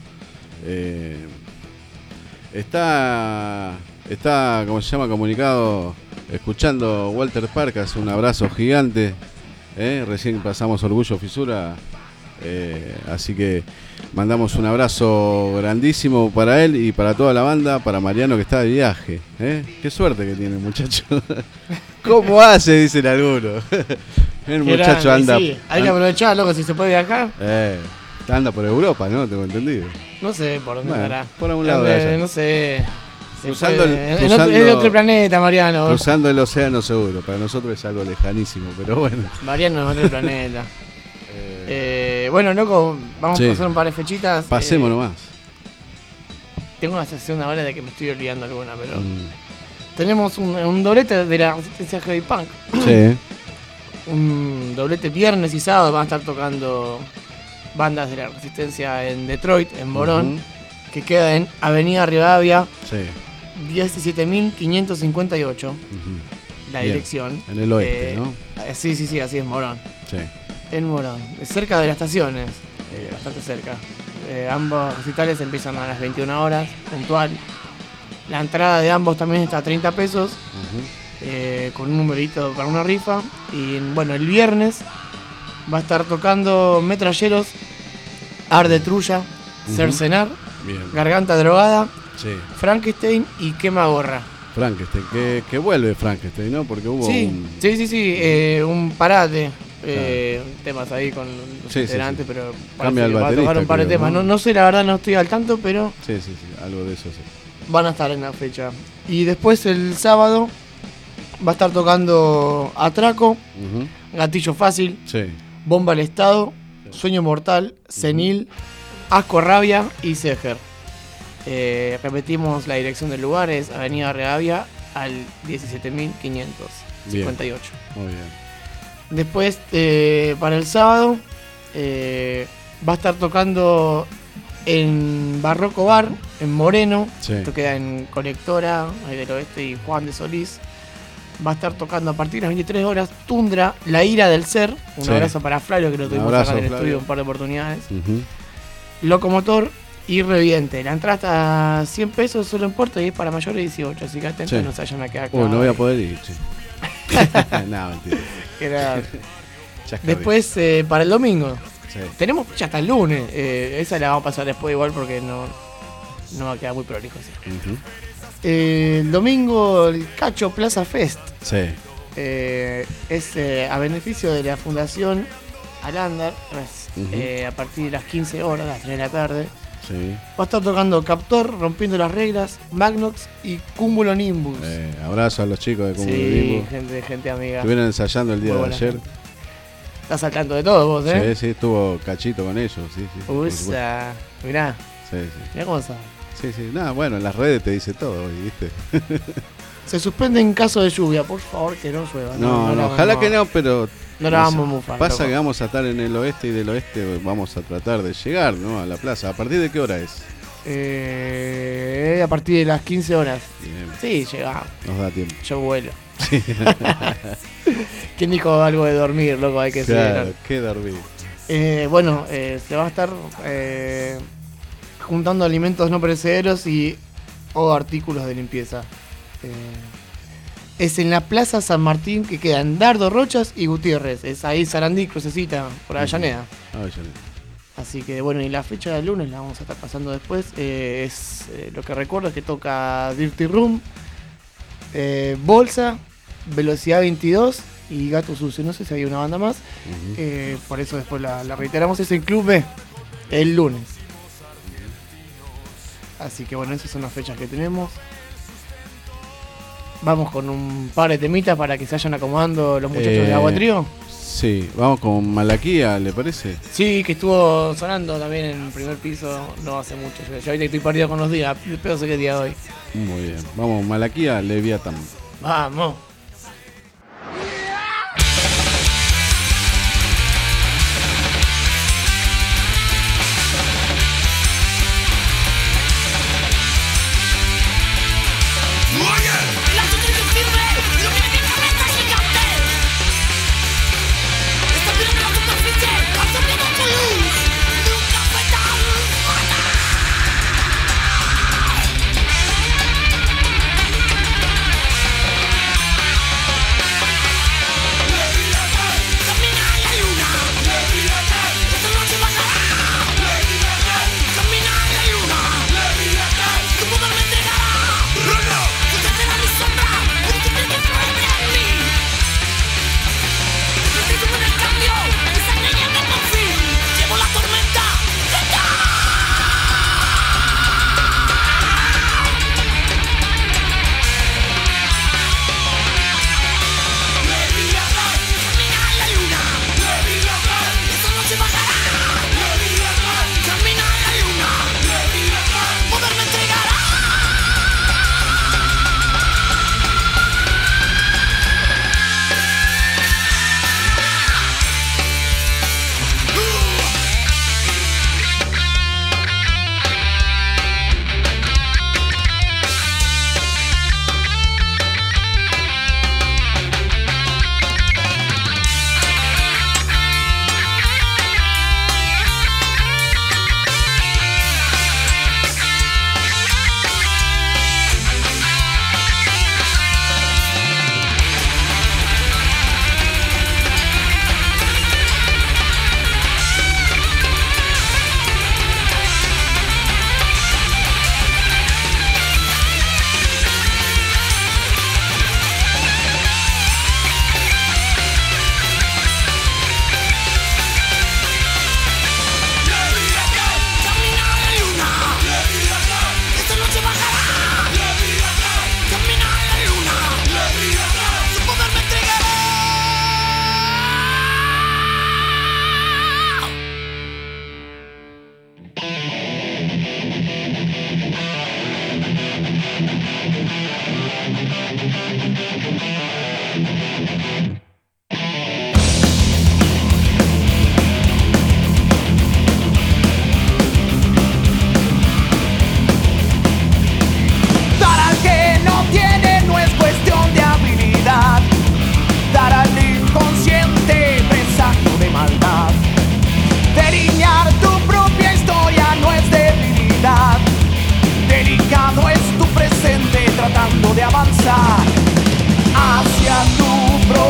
[SPEAKER 2] Está, ¿cómo se llama? Comunicado, escuchando Walter Parcas, un abrazo gigante. Recién pasamos Orgullo Fisura, así que mandamos un abrazo grandísimo para él y para toda la banda, para Mariano que está de viaje. Qué suerte que tiene el muchacho. ¿Cómo hace? Dicen algunos. El muchacho anda...
[SPEAKER 6] Sí. Hay que aprovechar, loco, si se puede viajar.
[SPEAKER 2] Anda por Europa, ¿no? Tengo entendido.
[SPEAKER 6] No sé por dónde andará.
[SPEAKER 2] Por algún lado de allá.
[SPEAKER 6] No sé.
[SPEAKER 2] Cruzando
[SPEAKER 6] es de otro planeta, Mariano.
[SPEAKER 2] Cruzando el océano seguro. Para nosotros es algo lejanísimo, pero bueno.
[SPEAKER 6] Mariano es otro planeta. Bueno, loco, vamos a pasar un par de fechitas.
[SPEAKER 2] Pasemos nomás.
[SPEAKER 6] Tengo una sensación ahora de que me estoy olvidando alguna, pero... Tenemos un doblete de la Resistencia Heavy Punk.
[SPEAKER 2] Sí.
[SPEAKER 6] Un doblete viernes y sábado. Van a estar tocando bandas de la Resistencia en Detroit, en Morón, que queda en Avenida Rivadavia, 17.558. La dirección.
[SPEAKER 2] En el oeste, ¿no?
[SPEAKER 6] Sí, así es, Morón.
[SPEAKER 2] Sí.
[SPEAKER 6] En Morón, cerca de las estaciones, bastante cerca. Ambos recitales empiezan a las 21 horas, puntual. La entrada de ambos también está a 30 pesos, con un numerito para una rifa. Y bueno, el viernes va a estar tocando Metralleros, Arde Trulla, Cercenar, Garganta Drogada, Frankenstein y Quema Gorra.
[SPEAKER 2] Frankenstein, que vuelve Frankenstein, ¿no? Porque hubo
[SPEAKER 6] un parate. Temas ahí con los integrantes, pero
[SPEAKER 2] cambia el baterista,
[SPEAKER 6] va a tocar un par de temas. No sé, la verdad no estoy al tanto, pero
[SPEAKER 2] sí, algo de eso sí.
[SPEAKER 6] Van a estar en la fecha. Y después el sábado va a estar tocando Atraco, Gatillo Fácil, Bomba al Estado, Sueño Mortal, Senil, Asco Rabia y Seger. Repetimos la dirección del lugar, es Avenida Rivadavia al 17.558.
[SPEAKER 2] Muy bien.
[SPEAKER 6] Después, para el sábado, va a estar tocando en Barroco Bar, en Moreno. Esto queda en Colectora, ahí del Oeste, y Juan de Solís. Va a estar tocando a partir de las 23 horas Tundra, La Ira del Ser. Un abrazo para Flavio, que lo tuvimos acá en el estudio un par de oportunidades. Locomotor y Reviente. La entrada está a 100 pesos solo en Puerto y es para mayores de 18. Así que atentos, no se vayan a quedar acá.
[SPEAKER 2] No voy a poder ir, no, mentira.
[SPEAKER 6] Después, para el domingo, tenemos fecha hasta el lunes. Esa la vamos a pasar después igual porque no va a quedar muy prolijo. El domingo, el Cacho Plaza Fest. Es a beneficio de la Fundación Alander, a partir de las 15 horas, las 3 de la tarde. Va a estar tocando Captor, Rompiendo las Reglas, Magnox y Cúmulo Nimbus.
[SPEAKER 2] Abrazo a los chicos de Cúmulo Nimbus.
[SPEAKER 6] Gente amiga.
[SPEAKER 2] Estuvieron ensayando el día de ayer.
[SPEAKER 6] Gente. Estás al tanto de todo vos, ¿eh?
[SPEAKER 2] Sí, estuvo Cachito con ellos.
[SPEAKER 6] Usa, mirá. Mirá cómo sabe.
[SPEAKER 2] Nada, bueno, en las redes te dice todo, ¿viste?
[SPEAKER 6] Se suspende en caso de lluvia, por favor, que no llueva.
[SPEAKER 2] No, ojalá que no, pero...
[SPEAKER 6] No la vamos a mufar.
[SPEAKER 2] Pasa que vamos a estar en el oeste y del oeste vamos a tratar de llegar, ¿no? A la plaza. ¿A partir de qué hora es?
[SPEAKER 6] A partir de las 15 horas.
[SPEAKER 2] Bien.
[SPEAKER 6] Sí, llegamos.
[SPEAKER 2] Nos da tiempo.
[SPEAKER 6] Yo vuelo. ¿Quién dijo algo de dormir, loco? Hay que
[SPEAKER 2] claro, ¿qué dormir?
[SPEAKER 6] Se va a estar juntando alimentos no perecederos o artículos de limpieza. es en la Plaza San Martín, que queda en Dardo, Rochas y Gutiérrez. Es ahí Sarandí, crucecita, por Avellaneda. Así que bueno, y la fecha del lunes la vamos a estar pasando después. Lo que recuerdo es que toca Dirty Room, Bolsa, Velocidad 22 y Gato Sucio. No sé si hay una banda más. Por eso después la reiteramos. Es en Club B, el lunes. Así que bueno, esas son las fechas que tenemos. Vamos con un par de temitas para que se vayan acomodando los muchachos de Agua Trío.
[SPEAKER 2] Sí, vamos con Malaquía, ¿le parece?
[SPEAKER 6] Sí, que estuvo sonando también en el primer piso no hace mucho. Yo ahorita estoy perdido con los días, pero sé qué día hoy.
[SPEAKER 2] Muy bien, vamos, Malaquía, Leviatán.
[SPEAKER 6] Vamos.
[SPEAKER 3] de avanzar hacia tu propio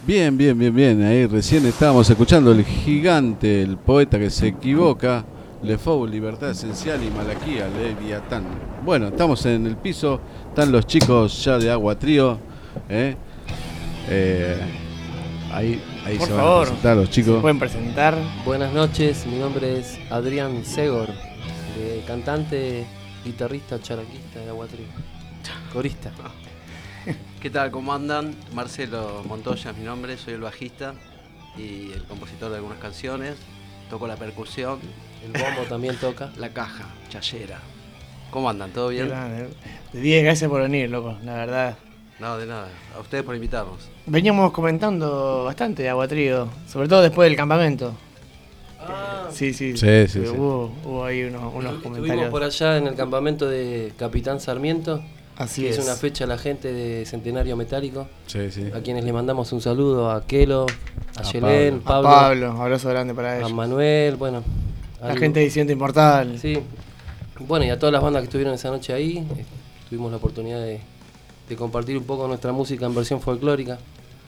[SPEAKER 2] Bien. Ahí recién estábamos escuchando El Gigante, el poeta que se equivoca, Le Fou, Libertad Esencial y Malaquía, Leviatán. Bueno, estamos en el piso, están los chicos ya de Agua Trío. Ahí
[SPEAKER 6] Por
[SPEAKER 2] se
[SPEAKER 6] favor,
[SPEAKER 2] van a presentar los chicos.
[SPEAKER 6] ¿se pueden presentar?
[SPEAKER 8] Buenas noches, mi nombre es Adrián Segor, cantante, guitarrista, charaquista de Agua Trío, corista.
[SPEAKER 9] ¿Qué tal? ¿Cómo andan? Marcelo Montoya es mi nombre, soy el bajista y el compositor de algunas canciones. Toco la percusión.
[SPEAKER 8] El bombo también toca.
[SPEAKER 9] La caja, chayera. ¿Cómo andan? ¿Todo bien?
[SPEAKER 6] De 10, gracias por venir, loco, la verdad.
[SPEAKER 9] No, de nada. A ustedes por invitarnos.
[SPEAKER 6] Veníamos comentando bastante de Agua Trío, sobre todo después del campamento. Sí. Hubo ahí unos comentarios.
[SPEAKER 8] Estuvimos por allá en el campamento de Capitán Sarmiento.
[SPEAKER 6] Así
[SPEAKER 8] que
[SPEAKER 6] es.
[SPEAKER 8] Es una fecha a la gente de Centenario Metálico.
[SPEAKER 2] Sí.
[SPEAKER 8] A quienes le mandamos un saludo, a Kelo, a Yelén,
[SPEAKER 6] A Pablo, abrazo grande para ellos.
[SPEAKER 8] A Manuel, bueno.
[SPEAKER 6] La gente de Disidente Inmortal.
[SPEAKER 8] Sí. Bueno, y a todas las bandas que estuvieron esa noche ahí. Tuvimos la oportunidad de compartir un poco nuestra música en versión folclórica.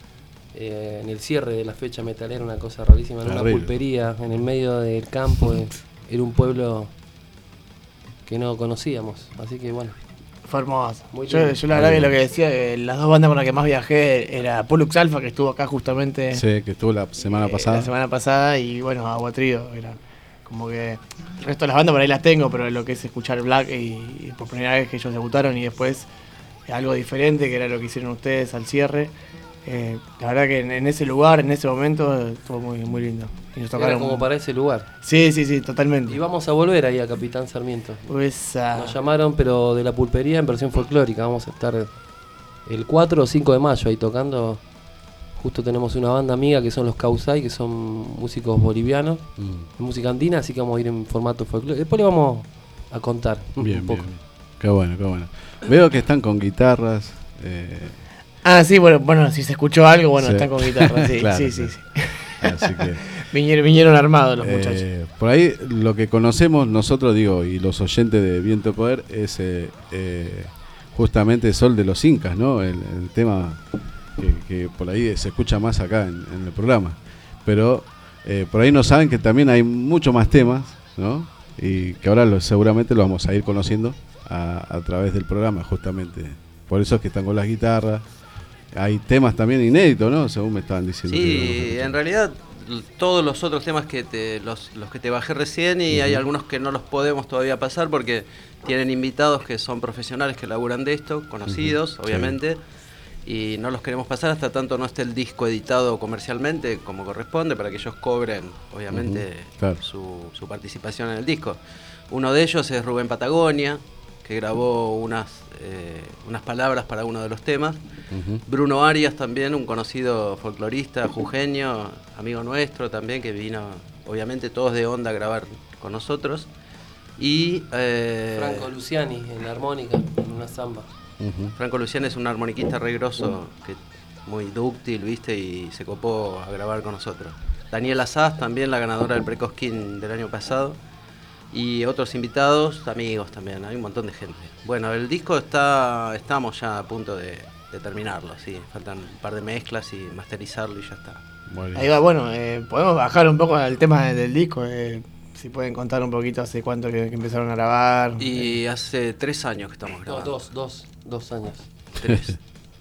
[SPEAKER 8] En el cierre de la fecha metalera, una cosa rarísima, en una pulpería, en el medio del campo. Era un pueblo que no conocíamos, así que bueno.
[SPEAKER 6] Fue hermoso. Yo la verdad que lo que decía, las dos bandas con las que más viajé era Pollux Alpha, que estuvo acá justamente.
[SPEAKER 2] Sí, que estuvo la semana pasada.
[SPEAKER 6] La semana pasada, y bueno, Agua Trío. Era como que el resto de las bandas por ahí las tengo, pero lo que es escuchar Black y por primera vez que ellos debutaron y después algo diferente, que era lo que hicieron ustedes al cierre. La verdad que en ese lugar, en ese momento, estuvo muy, muy lindo. Y nos tocaron
[SPEAKER 8] era como para ese lugar.
[SPEAKER 6] Sí, totalmente.
[SPEAKER 8] Y vamos a volver ahí a Capitán Sarmiento.
[SPEAKER 6] Pues,
[SPEAKER 8] nos llamaron, pero de la pulpería en versión folclórica. Vamos a estar el 4 o 5 de mayo ahí tocando. Justo tenemos una banda amiga que son los Causay, que son músicos bolivianos, de música andina, así que vamos a ir en formato folclórico. Después le vamos a contar
[SPEAKER 2] bien,
[SPEAKER 8] un poco.
[SPEAKER 2] Bien. Qué bueno. Veo que están con guitarras.
[SPEAKER 6] Sí, bueno, si se escuchó algo, bueno,
[SPEAKER 2] sí.
[SPEAKER 6] Están con guitarra, sí,
[SPEAKER 2] claro,
[SPEAKER 6] sí.
[SPEAKER 2] Así que
[SPEAKER 6] vinieron armados los muchachos.
[SPEAKER 2] Por ahí lo que conocemos nosotros, y los oyentes de Viento de Poder es justamente Sol de los Incas, ¿no? El tema que por ahí se escucha más acá en el programa. Pero por ahí no saben que también hay mucho más temas, ¿no? Y que ahora seguramente lo vamos a ir conociendo a través del programa, justamente. Por eso es que están con las guitarras. Hay temas también inéditos, ¿no? Según me estaban diciendo.
[SPEAKER 9] Sí, en realidad todos los otros temas los que te bajé recién, y hay algunos que no los podemos todavía pasar porque tienen invitados que son profesionales que laburan de esto, conocidos, obviamente, y no los queremos pasar hasta tanto no esté el disco editado comercialmente como corresponde, para que ellos cobren, obviamente,
[SPEAKER 2] claro,
[SPEAKER 9] su participación en el disco. Uno de ellos es Rubén Patagonia, que grabó unas palabras para uno de los temas. Bruno Arias también, un conocido folclorista jujeño, amigo nuestro también, que vino, obviamente, todos de onda a grabar con nosotros. Y
[SPEAKER 8] Franco Luciani en la armónica, en una samba.
[SPEAKER 9] Franco Luciani es un armoniquista re grosso, que muy dúctil, ¿viste? Y se copó a grabar con nosotros. Daniela Sass, también la ganadora del Precosquín del año pasado. Y otros invitados, amigos también, hay un montón de gente. Bueno, el disco estamos ya a punto de terminarlo, sí. Faltan un par de mezclas y masterizarlo y ya está.
[SPEAKER 6] Ahí va, bueno, podemos bajar un poco al tema del disco. Si pueden contar un poquito hace cuánto que empezaron a grabar.
[SPEAKER 9] Y hace 3 años que estamos grabando.
[SPEAKER 8] No, 2 años.
[SPEAKER 9] 3.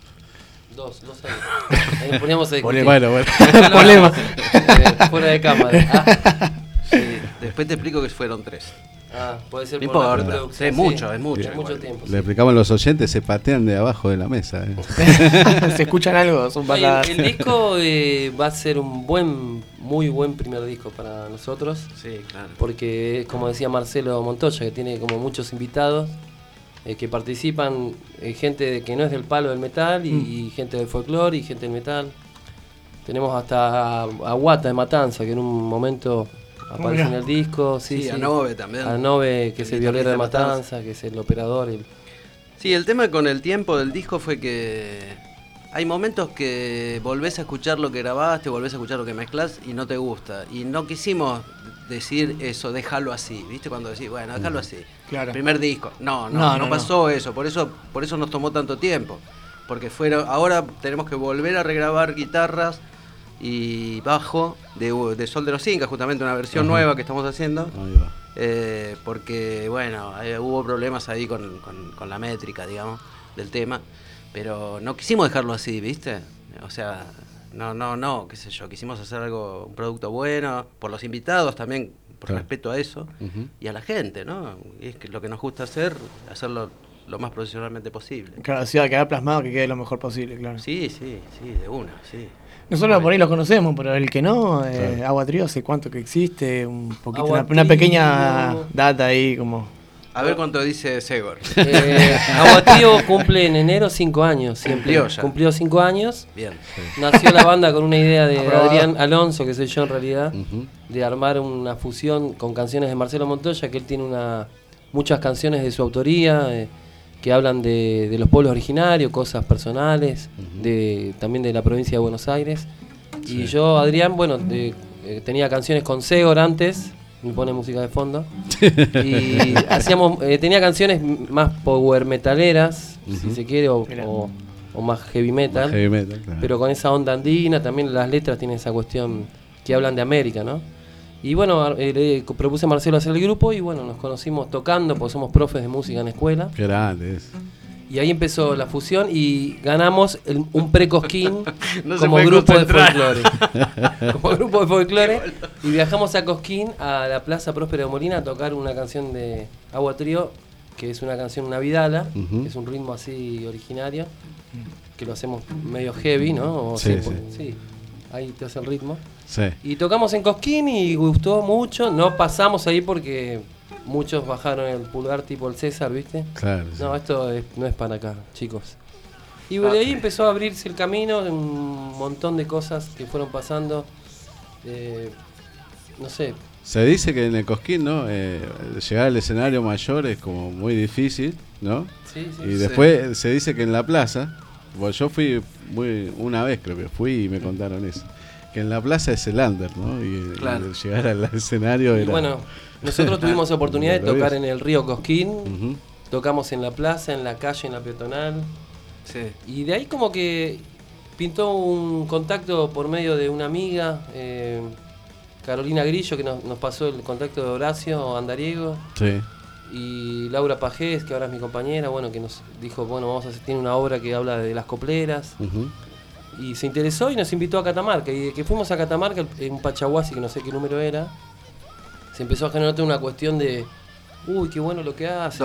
[SPEAKER 8] 2 años. Ahí poníamos a discutir.
[SPEAKER 2] Bueno.
[SPEAKER 6] Problema.
[SPEAKER 8] Fuera de cámara.
[SPEAKER 9] Sí, después te explico que fueron 3.
[SPEAKER 8] Puede ser
[SPEAKER 9] no
[SPEAKER 8] por la
[SPEAKER 9] importa.
[SPEAKER 8] preproducción.
[SPEAKER 9] Es mucho, es mucho.
[SPEAKER 8] Es mucho tiempo.
[SPEAKER 2] Le explicamos a los oyentes, se patean de abajo de la mesa.
[SPEAKER 6] ¿Se escuchan algo? Son patadas.
[SPEAKER 8] El disco va a ser un muy buen primer disco para nosotros.
[SPEAKER 9] Sí, claro.
[SPEAKER 8] Porque, como decía Marcelo Montoya, que tiene como muchos invitados que participan, gente que no es del palo del metal, y gente del folclore y gente del metal. Tenemos hasta a Guata de Matanza, que en un momento aparece en el disco. Sí.
[SPEAKER 9] A Nove también.
[SPEAKER 8] A Nove, que es el violero de Matanza, que es el operador.
[SPEAKER 9] Sí, el tema con el tiempo del disco fue que hay momentos que volvés a escuchar lo que grabaste, volvés a escuchar lo que mezclás y no te gusta. Y no quisimos decir eso, déjalo así, ¿viste? Cuando decís, bueno, déjalo así.
[SPEAKER 6] Claro.
[SPEAKER 9] Primer disco. No pasó eso, por eso nos tomó tanto tiempo. porque ahora tenemos que volver a regrabar guitarras y bajo de Sol de los Incas, justamente una versión nueva que estamos haciendo. Porque bueno, hubo problemas ahí con la métrica, digamos, del tema, pero no quisimos dejarlo así, ¿viste? O sea, no, qué sé yo, quisimos hacer un producto bueno, por los invitados también, por respeto a eso, y a la gente, ¿no? Y es que lo que nos gusta hacerlo lo más profesionalmente posible.
[SPEAKER 6] Claro, si va a quedar plasmado, que quede lo mejor posible, claro.
[SPEAKER 9] Sí, de una, sí.
[SPEAKER 6] Nosotros por ahí los conocemos, pero el que no, Agua Trío, ¿hace cuánto que existe? Un poquito, una pequeña data ahí como...
[SPEAKER 9] A ver cuánto dice Segor.
[SPEAKER 8] Agua Trío cumple en enero 5 años. Cumplió 5 años.
[SPEAKER 9] Bien.
[SPEAKER 8] Nació la banda con una idea de Adrián Alonso, que soy yo en realidad, de armar una fusión con canciones de Marcelo Montoya, que él tiene muchas canciones de su autoría, que hablan de los pueblos originarios, cosas personales, también de la provincia de Buenos Aires. Y yo, Adrián, bueno, tenía canciones con Segor antes, me pone música de fondo, y tenía canciones más power metaleras, si se quiere, o más heavy metal,
[SPEAKER 2] Claro.
[SPEAKER 8] pero con esa onda andina. También las letras tienen esa cuestión que hablan de América, ¿no? Y bueno, le propuse a Marcelo hacer el grupo y bueno, nos conocimos tocando, porque somos profes de música en escuela.
[SPEAKER 2] Qué grande es.
[SPEAKER 8] Y ahí empezó la fusión y ganamos un pre-Cosquín como grupo de folclore. Como grupo de folclore. Y viajamos a Cosquín, a la Plaza Próspero de Molina, a tocar una canción de Agua Trío, que es una canción navidala, que es un ritmo así originario, que lo hacemos medio heavy, ¿no? Sí, ahí te hace el ritmo.
[SPEAKER 2] Sí.
[SPEAKER 8] Y tocamos en Cosquín y gustó mucho. No pasamos ahí porque muchos bajaron el pulgar tipo el César, ¿viste?
[SPEAKER 2] Claro.
[SPEAKER 8] No, esto no es para acá, chicos. Y de ahí empezó a abrirse el camino, un montón de cosas que fueron pasando. No sé.
[SPEAKER 2] Se dice que en el Cosquín, ¿no? Llegar al escenario mayor es como muy difícil, ¿no?
[SPEAKER 8] Sí.
[SPEAKER 2] Y después se dice que en la plaza, bueno, yo fui una vez creo que fui y me contaron eso, que en la plaza es el under, ¿no? Y llegar al escenario era...
[SPEAKER 8] Bueno, nosotros tuvimos oportunidad de tocar en el río Cosquín, tocamos en la plaza, en la calle, en la peatonal.
[SPEAKER 9] Sí.
[SPEAKER 8] Y de ahí como que pintó un contacto por medio de una amiga, Carolina Grillo, que nos pasó el contacto de Horacio Andariego.
[SPEAKER 2] Sí.
[SPEAKER 8] Y Laura Pajés, que ahora es mi compañera, bueno, que nos dijo, bueno, tiene una obra que habla de las copleras. Y se interesó y nos invitó a Catamarca. Y de que fuimos a Catamarca, en un Pachahuasi, que no sé qué número era, se empezó a generar una cuestión de, uy, qué bueno lo que hace.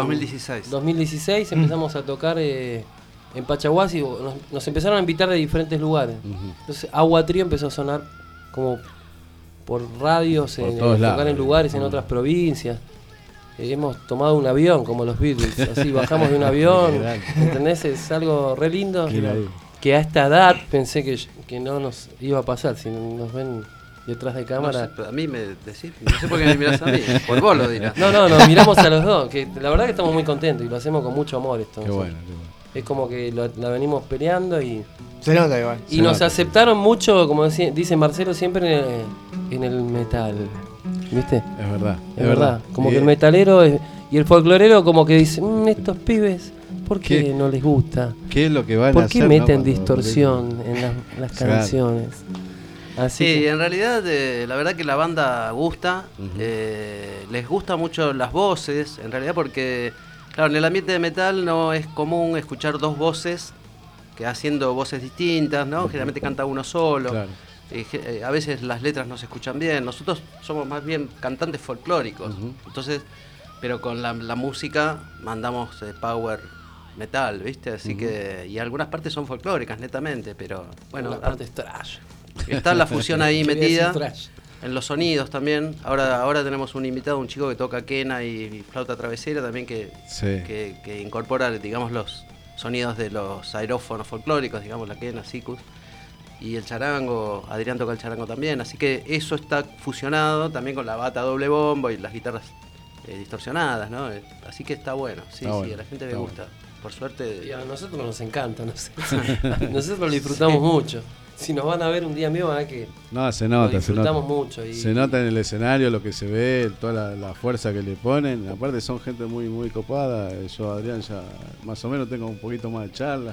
[SPEAKER 8] 2016 empezamos a tocar en Pachahuasi, nos empezaron a invitar de diferentes lugares. Entonces Agua Trío empezó a sonar como por radios, tocar en lugares en otras provincias. Hemos tomado un avión como los Beatles, así bajamos de un avión, ¿entendés? Es algo re lindo. Que a esta edad pensé que no nos iba a pasar, si nos ven detrás de cámara.
[SPEAKER 9] No sé, a mí me decís, no sé por qué me mirás a mí, por vos lo dirás.
[SPEAKER 8] No, nos miramos a los dos, que la verdad que estamos muy contentos y lo hacemos con mucho amor esto.
[SPEAKER 2] Qué bueno.
[SPEAKER 8] Es como que la venimos peleando y...
[SPEAKER 6] Se nota igual.
[SPEAKER 8] Y nos aceptaron mucho, como dice Marcelo, siempre en el metal. ¿Viste?
[SPEAKER 2] Es verdad.
[SPEAKER 8] Es verdad. Como que el metalero y el folclorero como que dicen, estos pibes, ¿por qué no les gusta?
[SPEAKER 2] ¿Qué es lo que van a
[SPEAKER 8] ¿Por
[SPEAKER 2] hacer?
[SPEAKER 8] qué meten distorsión en las canciones? Así
[SPEAKER 9] sí, en realidad la verdad que la banda gusta, les gusta mucho las voces, en realidad porque, claro, en el ambiente de metal no es común escuchar dos voces que haciendo voces distintas, ¿no? Generalmente canta uno solo.
[SPEAKER 2] Claro.
[SPEAKER 9] A veces las letras no se escuchan bien. Nosotros somos más bien cantantes folclóricos. Entonces, pero con la música mandamos power metal, ¿viste? Así que, y algunas partes son folclóricas, netamente, pero bueno.
[SPEAKER 8] La parte es trash.
[SPEAKER 9] Está la fusión ahí metida. En los sonidos también. Ahora tenemos un invitado, un chico que toca quena y flauta travesera también, que incorpora, digamos, los sonidos de los aerófonos folclóricos, digamos, la quena, sicus. Y el charango, Adrián toca el charango también, así que eso está fusionado también con la bata doble bombo y las guitarras distorsionadas, ¿no? Así que está bueno, sí, a la gente le gusta. Por suerte.
[SPEAKER 8] Y a nosotros nos encanta, nosotros lo disfrutamos mucho. Si nos van a ver un día en vivo, van a ver que
[SPEAKER 2] se nota,
[SPEAKER 8] lo disfrutamos mucho. Y
[SPEAKER 2] se nota en el escenario lo que se ve, toda la fuerza que le ponen. Aparte son gente muy muy copada. Yo, Adrián, ya más o menos tengo un poquito más de charla.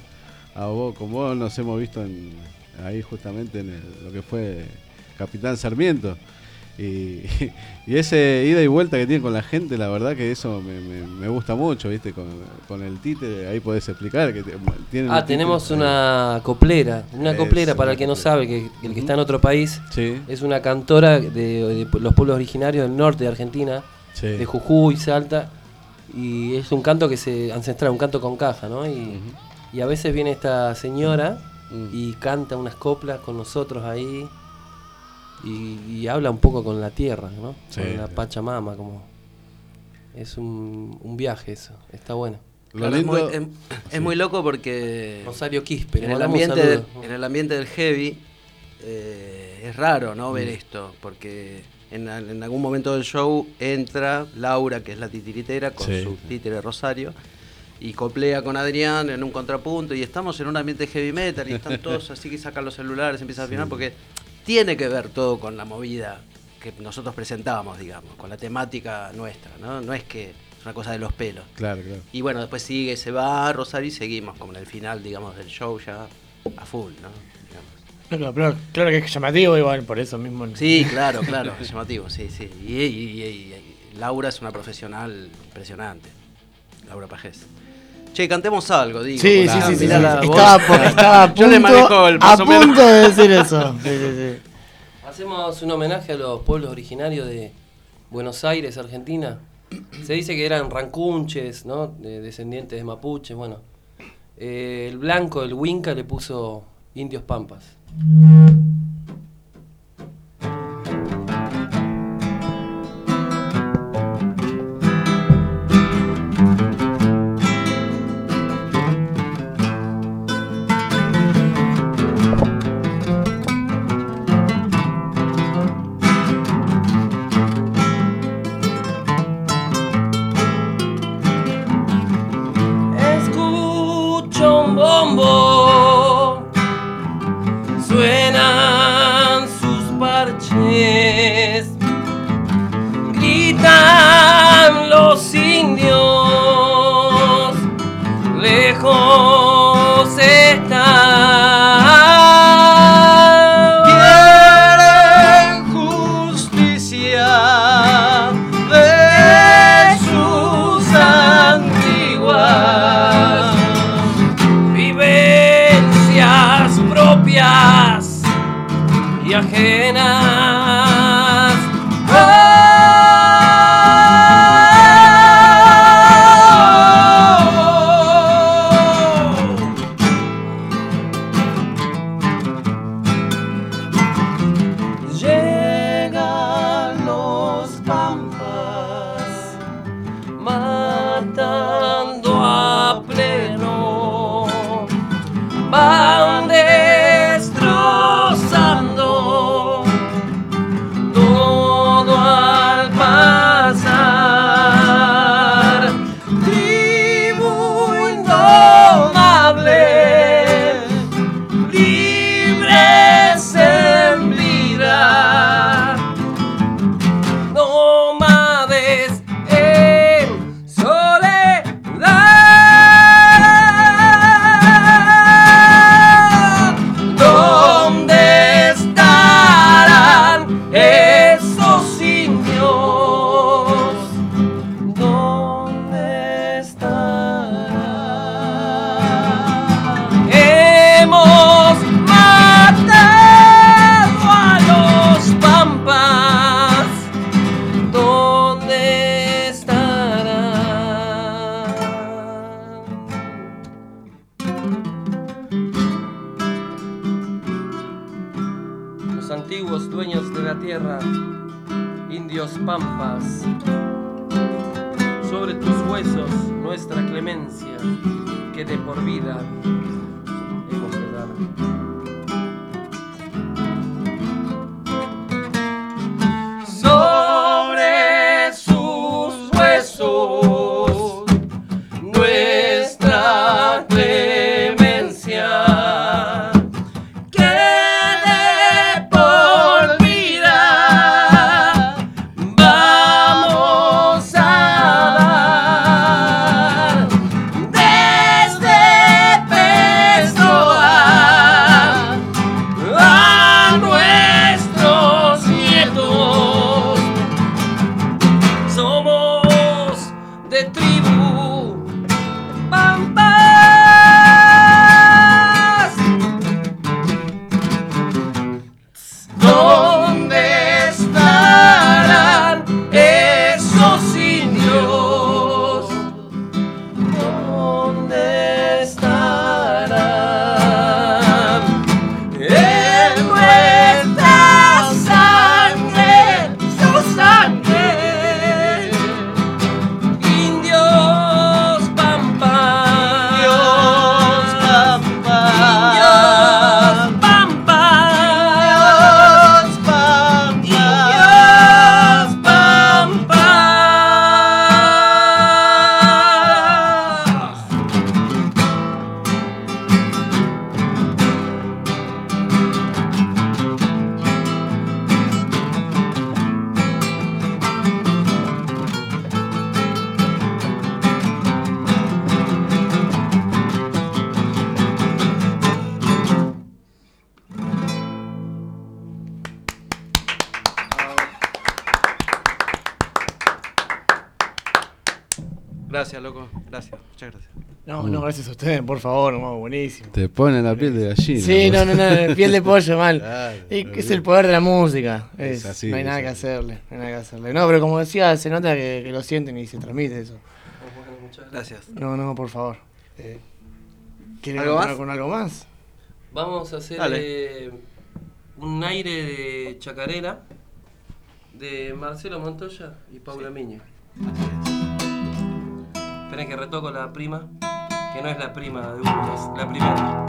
[SPEAKER 2] vos, con vos nos hemos visto ahí justamente en lo que fue Capitán Sarmiento. Y ese ida y vuelta que tiene con la gente, la verdad que eso me gusta mucho, ¿viste? Con el títere, ahí podés explicar que tienen
[SPEAKER 8] tenemos una coplera. Una coplera, para el que no sabe, que el que está en otro país,
[SPEAKER 2] sí.
[SPEAKER 8] Es una cantora de los pueblos originarios del norte de Argentina,
[SPEAKER 2] sí.
[SPEAKER 8] De Jujuy, Salta, y es un canto que se ancestral, un canto con caja, ¿no? Y a veces viene esta señora y canta unas coplas con nosotros ahí. Y habla un poco con la tierra, ¿no?
[SPEAKER 2] Sí.
[SPEAKER 8] Con la Pachamama, como es un viaje eso, está bueno.
[SPEAKER 9] Claro, es muy loco porque
[SPEAKER 8] Rosario Quispe,
[SPEAKER 9] en el ambiente del heavy es raro, ¿no? Ver esto, porque en algún momento del show entra Laura, que es la titiritera, con su títere Rosario, y coplea con Adrián en un contrapunto, y estamos en un ambiente heavy metal y están todos así que sacan los celulares, empiezan a filmar, porque tiene que ver todo con la movida que nosotros presentamos, digamos, con la temática nuestra, ¿no? No es que es una cosa de los pelos.
[SPEAKER 2] Claro, claro.
[SPEAKER 9] Y bueno, después se va Rosario y seguimos como en el final, digamos, del show ya a full, ¿no?
[SPEAKER 6] Pero claro que es llamativo igual, por eso mismo.
[SPEAKER 9] Sí, claro, es llamativo, sí. Y Laura es una profesional impresionante, Laura Pajés. Che, cantemos algo, digo.
[SPEAKER 6] Sí. Estaba a punto,
[SPEAKER 9] yo le manejo el paso
[SPEAKER 6] punto de decir eso. Sí.
[SPEAKER 8] Hacemos un homenaje a los pueblos originarios de Buenos Aires, Argentina. Se dice que eran rancunches, ¿no? Descendientes de mapuches, bueno. El blanco, el Winca, le puso indios pampas.
[SPEAKER 5] Escucho un bombo, suenan sus parches, gritan los indios, lejos están.
[SPEAKER 9] Quieren justicia de sus antiguas
[SPEAKER 5] vivencias propias y ajenas. Llegan los pampas matando a pleno, van destrozando todo al pasar. Tribu indomable, libres en vida, nómades en soledad. ¿Dónde estarán esos indios? ¿Dónde estarán? Hemos matado a los pampas. ¿Dónde estarán? Los antiguos dueños de la tierra, indios pampas, sobre tus huesos nuestra clemencia, que de por vida hemos de dar. Sobre sus huesos nuestra clemencia, que de por vida vamos a dar. Desde
[SPEAKER 9] Gracias, loco. Gracias. Muchas gracias.
[SPEAKER 6] No, gracias a ustedes, por favor, no, buenísimo.
[SPEAKER 2] Te ponen la piel de gallina.
[SPEAKER 6] Sí, no, piel de pollo, mal.
[SPEAKER 2] Claro,
[SPEAKER 6] Y que es el poder de la música.
[SPEAKER 2] Es así,
[SPEAKER 6] no hay
[SPEAKER 2] es
[SPEAKER 6] nada que
[SPEAKER 2] así.
[SPEAKER 6] hacerle, No, pero como decía, se nota que lo sienten y se transmite eso.
[SPEAKER 9] Muchas gracias.
[SPEAKER 6] No, por favor. ¿Quieren
[SPEAKER 9] ¿Algo
[SPEAKER 6] continuar
[SPEAKER 9] más?
[SPEAKER 6] con algo más?
[SPEAKER 8] Vamos a hacer un aire de chacarera de Marcelo Montoya y Paula Miño. Esperen que retoco la prima, que no es la prima de uno, es la primera.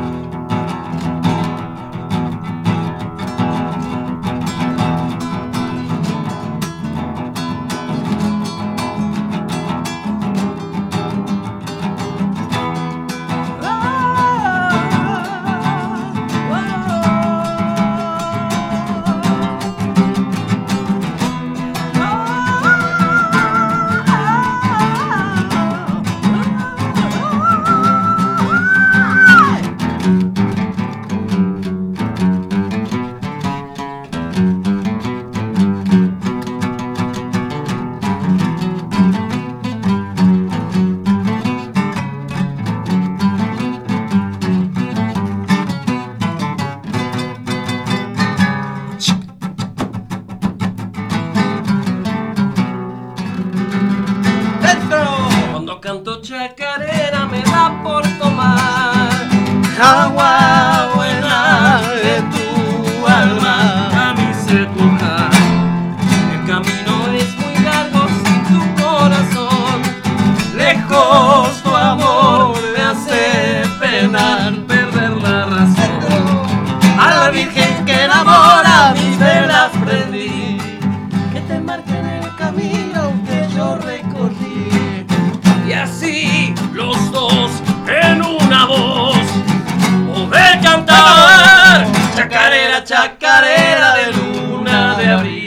[SPEAKER 8] Cuando canto chacarera me da por tomar agua buena de tu alma. A mí se toca. El camino es muy largo sin tu corazón. Lejos tu amor me hace penar, perder la razón. A la Virgen que enamora mis velas prendí, que te marquen el camino que yo recorrí. Y así los dos en una voz poder cantar chacarera, chacarera de luna de abril.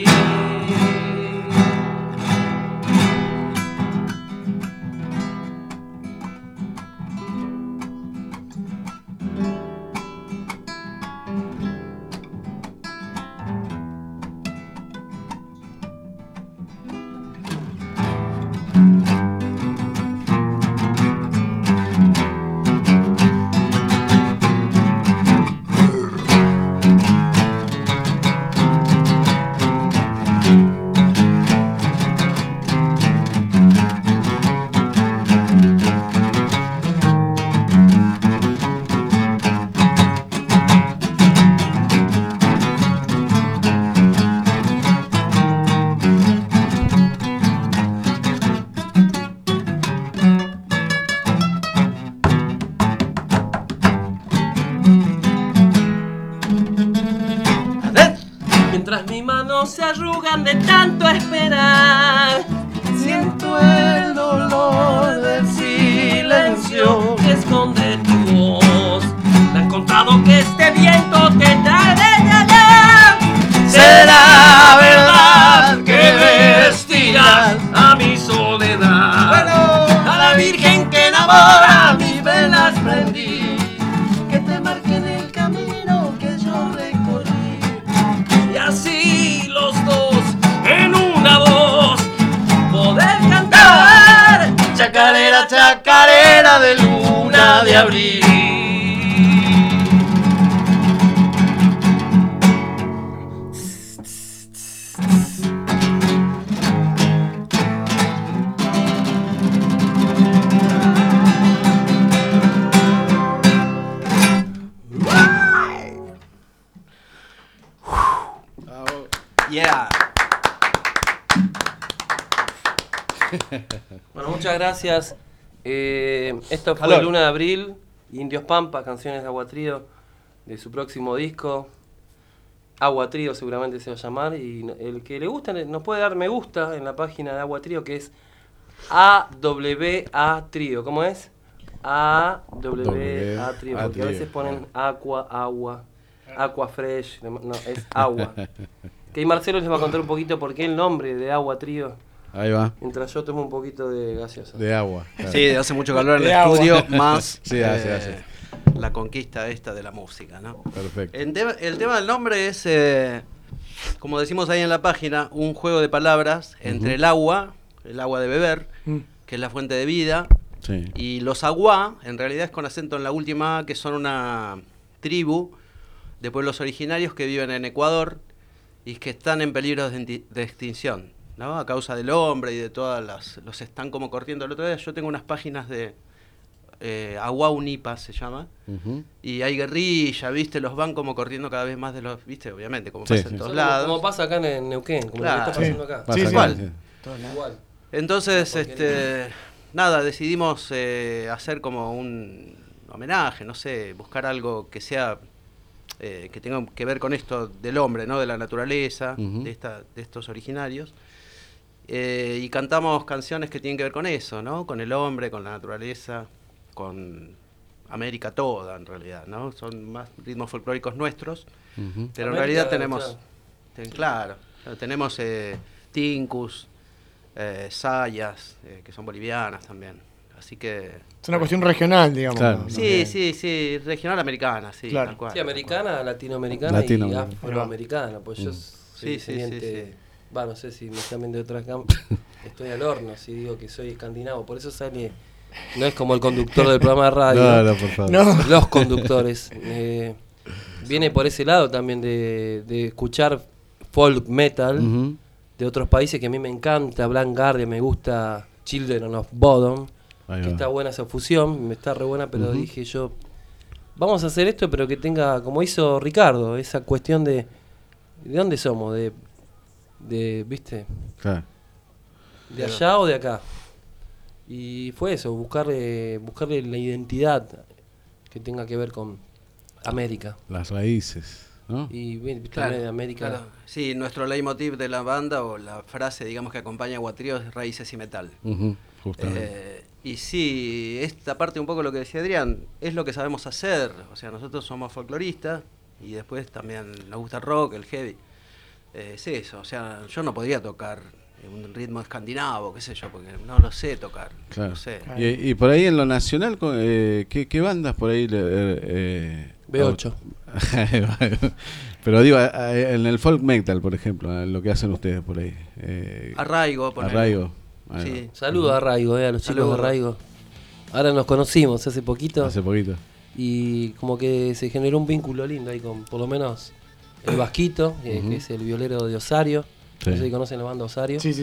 [SPEAKER 8] Mientras mis manos se arrugan de tanto esperar, siento el dolor del silencio que esconde tu voz. Me han contado que este viento te trae desde allá. ¿Será verdad que vestirás a mi soledad? A la Virgen que enamora mis velas prendí, que te marquen el camino que yo recorrí. Y así los dos en una voz poder cantar chacarera, chacarera de luna de abril.
[SPEAKER 9] Yeah.
[SPEAKER 8] Bueno, muchas gracias. Esto fue
[SPEAKER 9] Calor.
[SPEAKER 8] Luna de Abril, Indios Pampa, canciones de Agua Trío, de su próximo disco. Agua Trío seguramente se va a llamar. Y el que le gusta nos puede dar me gusta en la página de Agua Trío, que es AWA Trío. ¿Cómo es? AWA Trío, porque a veces ponen agua, fresh, no, es agua. Que ahí Marcelo les va a contar un poquito por qué el nombre de Agua Trío.
[SPEAKER 2] Ahí va.
[SPEAKER 8] Mientras yo tomo un poquito de gaseosa.
[SPEAKER 2] De agua. Claro.
[SPEAKER 9] Sí, hace mucho calor en el
[SPEAKER 6] De agua.
[SPEAKER 9] estudio, más
[SPEAKER 2] Sí, hace.
[SPEAKER 9] la conquista esta de la música, ¿no?
[SPEAKER 2] Perfecto.
[SPEAKER 9] El tema del nombre es, como decimos ahí en la página, un juego de palabras entre el agua de beber, que es la fuente de vida.
[SPEAKER 2] Sí.
[SPEAKER 9] Y los Aguá, en realidad es con acento en la última A, que son una tribu de pueblos originarios que viven en Ecuador y que están en peligro de extinción, ¿no? A causa del hombre y de todas los están como corriendo. El otro día yo tengo unas páginas de Aguá Unipa se llama, y hay guerrilla, ¿viste? Los van como corriendo cada vez más de los, ¿viste? Obviamente, como pasa en todos lados.
[SPEAKER 5] Como pasa acá en Neuquén, como
[SPEAKER 9] claro,
[SPEAKER 5] lo que está pasando acá.
[SPEAKER 2] Pasa
[SPEAKER 9] igual.
[SPEAKER 5] Igual.
[SPEAKER 9] Entonces, nada, decidimos hacer como un homenaje, no sé, buscar algo que sea, que tenga que ver con esto del hombre, ¿no? De la naturaleza, de estos originarios. Y cantamos canciones que tienen que ver con eso, ¿no? Con el hombre, con la naturaleza, con América toda, en realidad, ¿no? Son más ritmos folclóricos nuestros, pero en realidad tenemos, tenemos Tincus, Sayas, que son bolivianas también. Así que...
[SPEAKER 6] Es una cuestión regional, digamos.
[SPEAKER 2] Claro.
[SPEAKER 9] Sí, regional americana, sí,
[SPEAKER 6] claro.
[SPEAKER 9] tal cual.
[SPEAKER 5] Sí, americana, latinoamericana y afroamericana, pues yo soy descendiente... Va, no sé si me están viendo de otra cámara. Estoy al horno si digo que soy escandinavo. Por eso sale... No es como el conductor del programa de radio.
[SPEAKER 2] No, por favor.
[SPEAKER 6] No.
[SPEAKER 5] Los conductores. Viene por ese lado también de escuchar folk metal de otros países que a mí me encanta. Blind Guardian, me gusta Children of Bodom. Que está buena esa fusión, me está re buena, pero dije yo, vamos a hacer esto, pero que tenga, como hizo Ricardo, esa cuestión de dónde somos, ¿viste?
[SPEAKER 2] Claro.
[SPEAKER 5] ¿De allá o de acá? Y fue eso, buscarle la identidad que tenga que ver con América.
[SPEAKER 2] Las raíces, ¿no?
[SPEAKER 5] Y viste,
[SPEAKER 9] Claro,
[SPEAKER 5] de América.
[SPEAKER 9] claro. Sí, nuestro leitmotiv de la banda, o la frase, digamos, que acompaña a Guatrío, es raíces y metal.
[SPEAKER 2] Justamente.
[SPEAKER 9] Y sí, esta parte un poco lo que decía Adrián, es lo que sabemos hacer. O sea, nosotros somos folcloristas y después también nos gusta el rock, el heavy. Es eso, o sea, yo no podría tocar un ritmo escandinavo, qué sé yo, porque no lo sé tocar.
[SPEAKER 2] Claro.
[SPEAKER 9] No sé.
[SPEAKER 2] Y por ahí en lo nacional, ¿qué bandas por ahí?
[SPEAKER 5] B8.
[SPEAKER 2] Pero digo, en el folk metal, por ejemplo, lo que hacen ustedes por ahí.
[SPEAKER 9] Arraigo, ponele.
[SPEAKER 2] Arraigo.
[SPEAKER 9] Sí.
[SPEAKER 5] Saludos a Arraigo, a los chicos de Arraigo. Ahora nos conocimos hace poquito. Y como que se generó un vínculo lindo ahí con, por lo menos, el Vasquito, que es el violero de Osario. No sé si conocen la banda Osario.
[SPEAKER 6] Sí.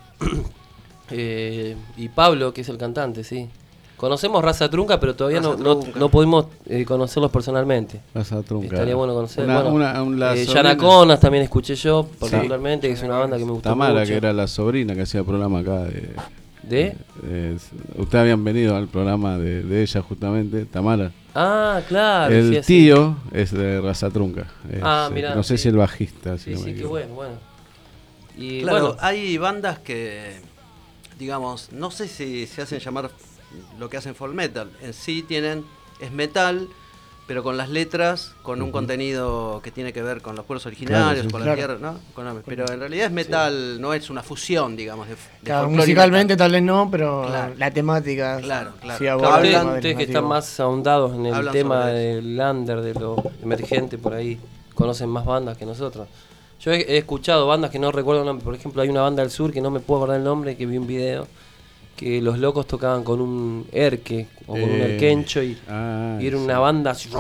[SPEAKER 5] Y Pablo, que es el cantante, sí. Conocemos Raza Trunca, pero todavía no pudimos conocerlos personalmente.
[SPEAKER 2] Raza Trunca.
[SPEAKER 5] Estaría bueno conocer.
[SPEAKER 2] Yanaconas
[SPEAKER 5] también escuché yo, particularmente, que es una banda que me gustó
[SPEAKER 2] Tamara,
[SPEAKER 5] mucho.
[SPEAKER 2] que era la sobrina que hacía el programa acá.
[SPEAKER 5] ¿De?
[SPEAKER 2] Ustedes habían venido al programa de ella, justamente, Tamara.
[SPEAKER 5] Ah, claro.
[SPEAKER 2] El tío es de Raza Trunca.
[SPEAKER 5] Mirá.
[SPEAKER 2] No sé si el bajista.
[SPEAKER 5] Sí, qué bueno. Y
[SPEAKER 9] claro,
[SPEAKER 5] bueno,
[SPEAKER 9] hay bandas que, digamos, no sé si se hacen llamar lo que hacen folk metal. En sí es metal, pero con las letras, con un contenido que tiene que ver con los pueblos originarios, con la tierra, ¿no? Pero en realidad es metal, no es una fusión, digamos, de
[SPEAKER 6] claro, musicalmente tal vez no, pero la temática.
[SPEAKER 9] Claro.
[SPEAKER 6] Sí,
[SPEAKER 5] ustedes que están más ahondados en el tema del under, de lo emergente por ahí, conocen más bandas que nosotros. Yo he escuchado bandas que no recuerdo el nombre. Por ejemplo, hay una banda del sur que no me puedo acordar el nombre, que vi un video, que los locos tocaban con un erque o con un erquencho y era una banda así,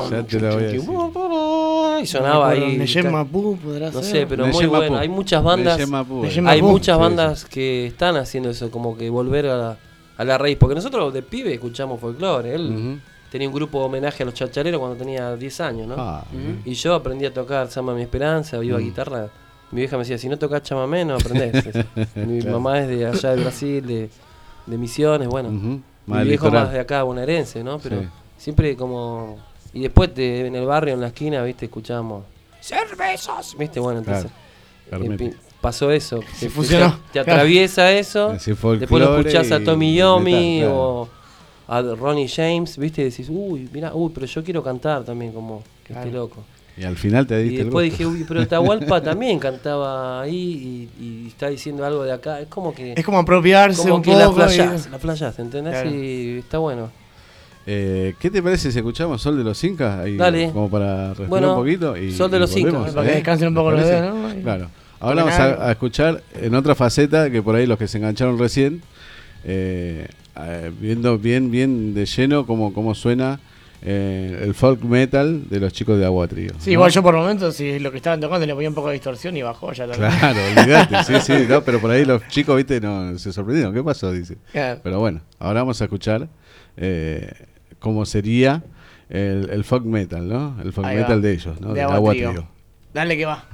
[SPEAKER 5] y sonaba ahí.
[SPEAKER 6] Neyen Mapú podrá ser.
[SPEAKER 5] No sé, pero muy bueno. Hay muchas bandas. Hay muchas bandas que están haciendo eso, como que volver a la raíz. Porque nosotros de pibe escuchamos folclore. Él tenía un grupo de homenaje a los chachaleros cuando tenía 10 años, ¿no? Y yo aprendí a tocar Samba Mi Esperanza, Viva Guitarra. Mi vieja me decía, si no tocas chamamé, no aprendés. Mi mamá es de allá de Brasil, de Misiones, bueno. Mi viejo más de acá, bonaerense, ¿no? Pero siempre como... Y después en el barrio, en la esquina, viste, escuchábamos cervezas, viste, bueno, entonces pasó eso. Te atraviesa eso, después lo escuchás a Tommy Yomi o a Ronnie James, viste, y decís, mirá, pero yo quiero cantar también, como que esté loco.
[SPEAKER 2] Y al final te diste.
[SPEAKER 5] Y después dije, pero Atahualpa también cantaba ahí y está diciendo algo de acá. Es como que.
[SPEAKER 6] Es como apropiarse
[SPEAKER 5] como
[SPEAKER 6] un
[SPEAKER 5] que
[SPEAKER 6] poco.
[SPEAKER 5] La playas, ¿entendés? Claro. Y está bueno.
[SPEAKER 2] ¿Qué te parece si escuchamos Sol de los Incas? Ahí,
[SPEAKER 5] dale.
[SPEAKER 2] Como para respirar un poquito.
[SPEAKER 5] Sol de los Incas.
[SPEAKER 6] Para que descansen un poco los dedos, ¿no?
[SPEAKER 2] Claro. Ahora vamos a escuchar en otra faceta, que por ahí los que se engancharon recién, viendo bien de lleno cómo suena el folk metal de los chicos de Agua Trío.
[SPEAKER 6] Sí, ¿no? Igual yo por momentos, si lo que estaban tocando le ponía un poco de distorsión y bajó ya también.
[SPEAKER 2] Claro, olvidate, sí, no, pero por ahí los chicos, viste, no se sorprendieron. ¿Qué pasó? Dice.
[SPEAKER 6] Claro.
[SPEAKER 2] Pero bueno, ahora vamos a escuchar cómo sería el folk metal, ¿no? El folk metal de ellos, ¿no?
[SPEAKER 6] De Agua Trío. Dale que va.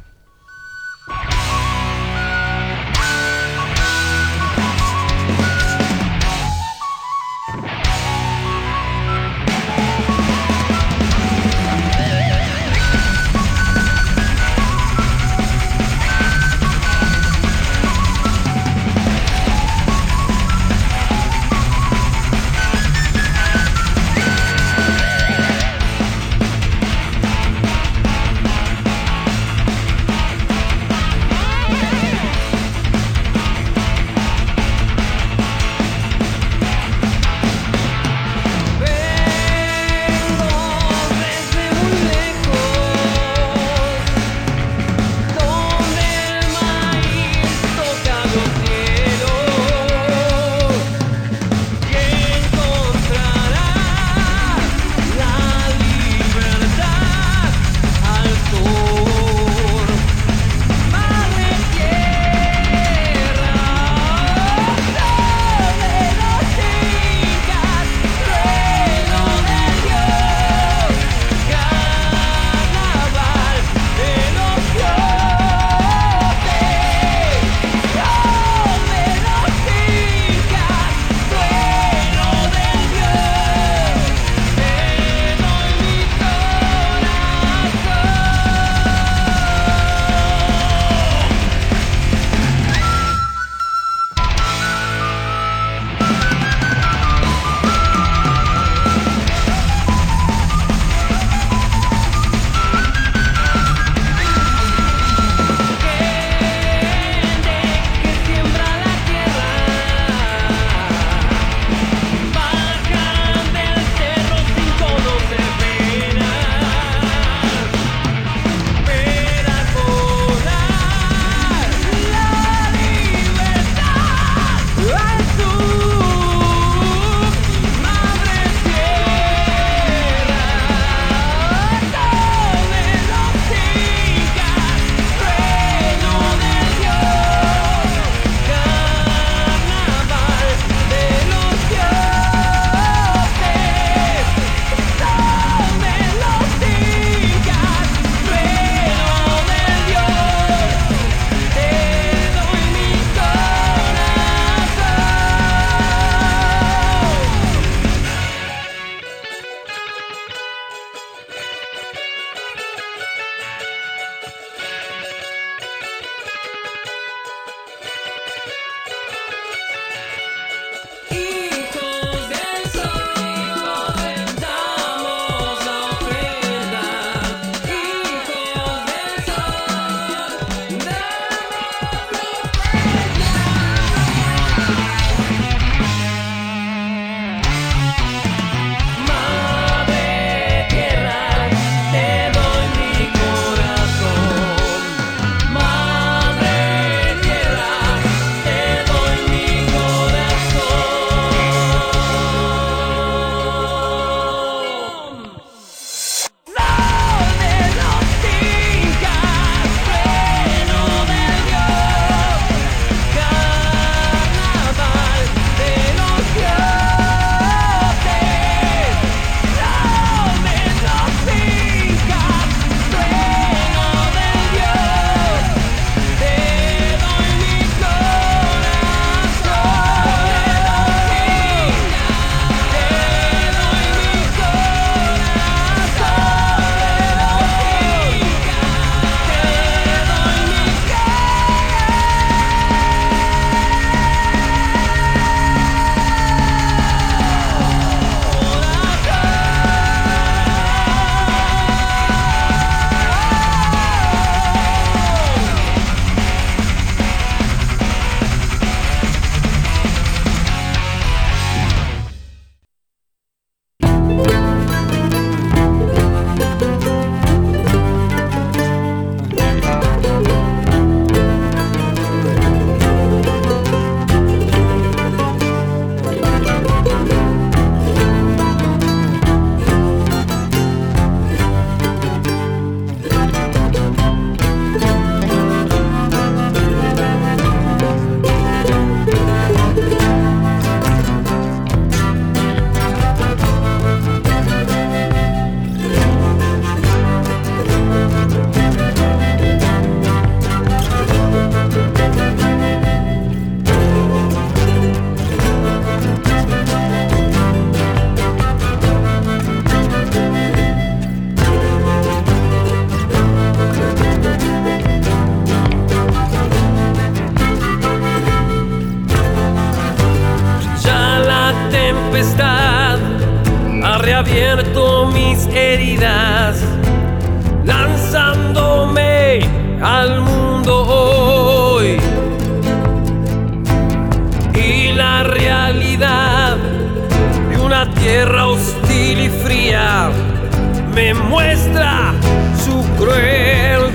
[SPEAKER 3] tierra hostil y fría me muestra su cruel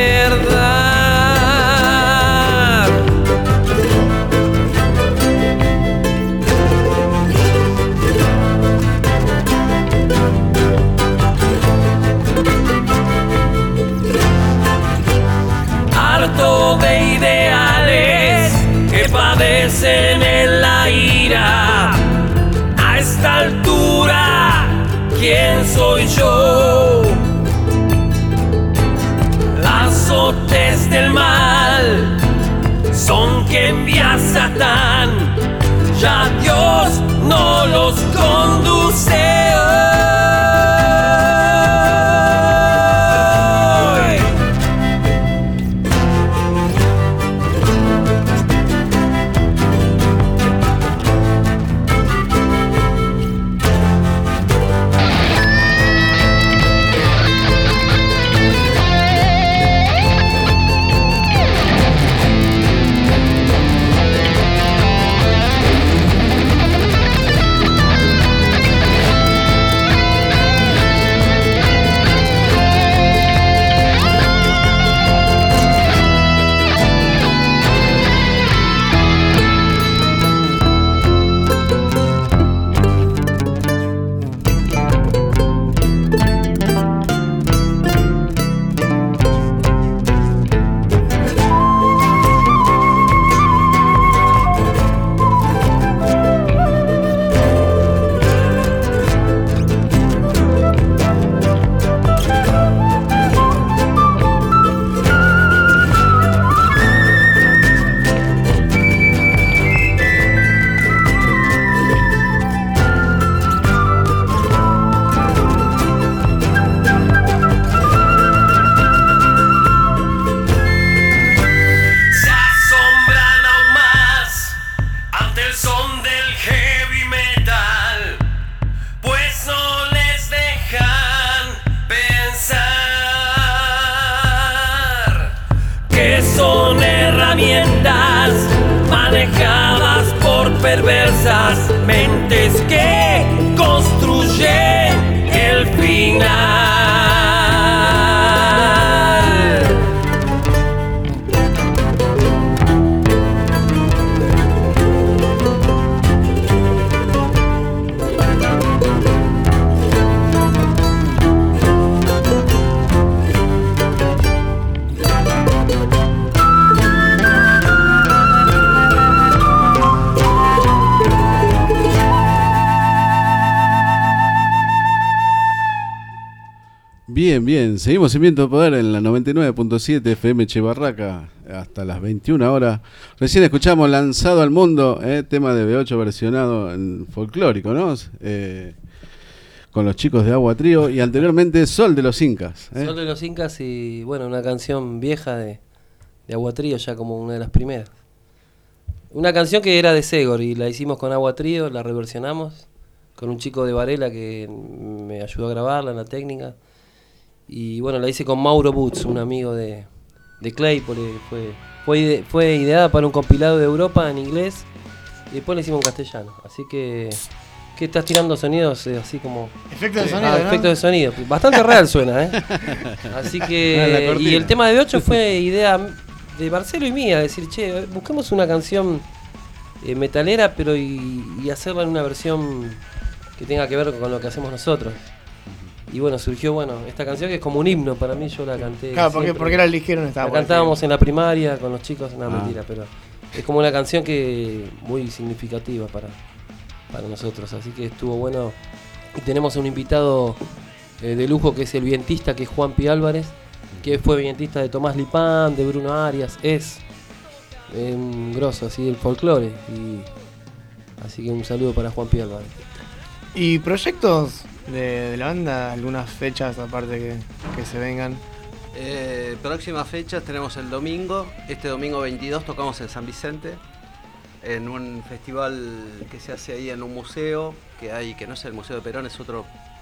[SPEAKER 3] verdad. Harto de ideales que padecen en la ira, a esta altura, ¿quién soy yo? Azotes del mal son que envía Satán, ya Dios no los conduce hoy. Perversas mentes que construyen el final.
[SPEAKER 2] Bien, bien, seguimos en Viento de Poder en la 99.7 FM Che Barraca hasta las 21 horas. Recién escuchamos Lanzado al Mundo, tema de B8 versionado en folclórico, ¿no? Con los chicos de Agua Trío, y anteriormente Sol de los Incas.
[SPEAKER 5] Sol de los Incas, y bueno, una canción vieja de Agua Trío, ya como una de las primeras. Una canción que era de Segor y la hicimos con Agua Trío, la reversionamos con un chico de Varela que me ayudó a grabarla en la técnica. Y bueno, la hice con Mauro Butz, un amigo de Claypole. Fue ideada para un compilado de Europa en inglés y después la hicimos en castellano. Así que estás tirando sonidos así como...
[SPEAKER 6] Efectos de sonido, ¿no?
[SPEAKER 5] Efectos de sonido. Bastante real suena, Así que... Y el tema de B8 fue idea de Marcelo y mía, decir, che, busquemos una canción metalera, pero y hacerla en una versión que tenga que ver con lo que hacemos nosotros. Y bueno, surgió esta canción que es como un himno para mí, yo la canté.
[SPEAKER 6] Claro, porque era el ligero, no estaba.
[SPEAKER 5] La cantábamos en la primaria con los chicos, mentira, pero es como una canción que muy significativa para nosotros, así que estuvo bueno. Y tenemos un invitado de lujo que es el vientista, que es Juan Pi Álvarez, que fue vientista de Tomás Lipán, de Bruno Arias, es un grosso así del folclore, y así que un saludo para Juan Pi Álvarez.
[SPEAKER 6] ¿Y proyectos de la banda? ¿Algunas fechas aparte que se vengan?
[SPEAKER 9] Próximas fechas tenemos el domingo. Este domingo 22 tocamos en San Vicente, en un festival que se hace ahí en un museo que hay, que no es el Museo de Perón, es otro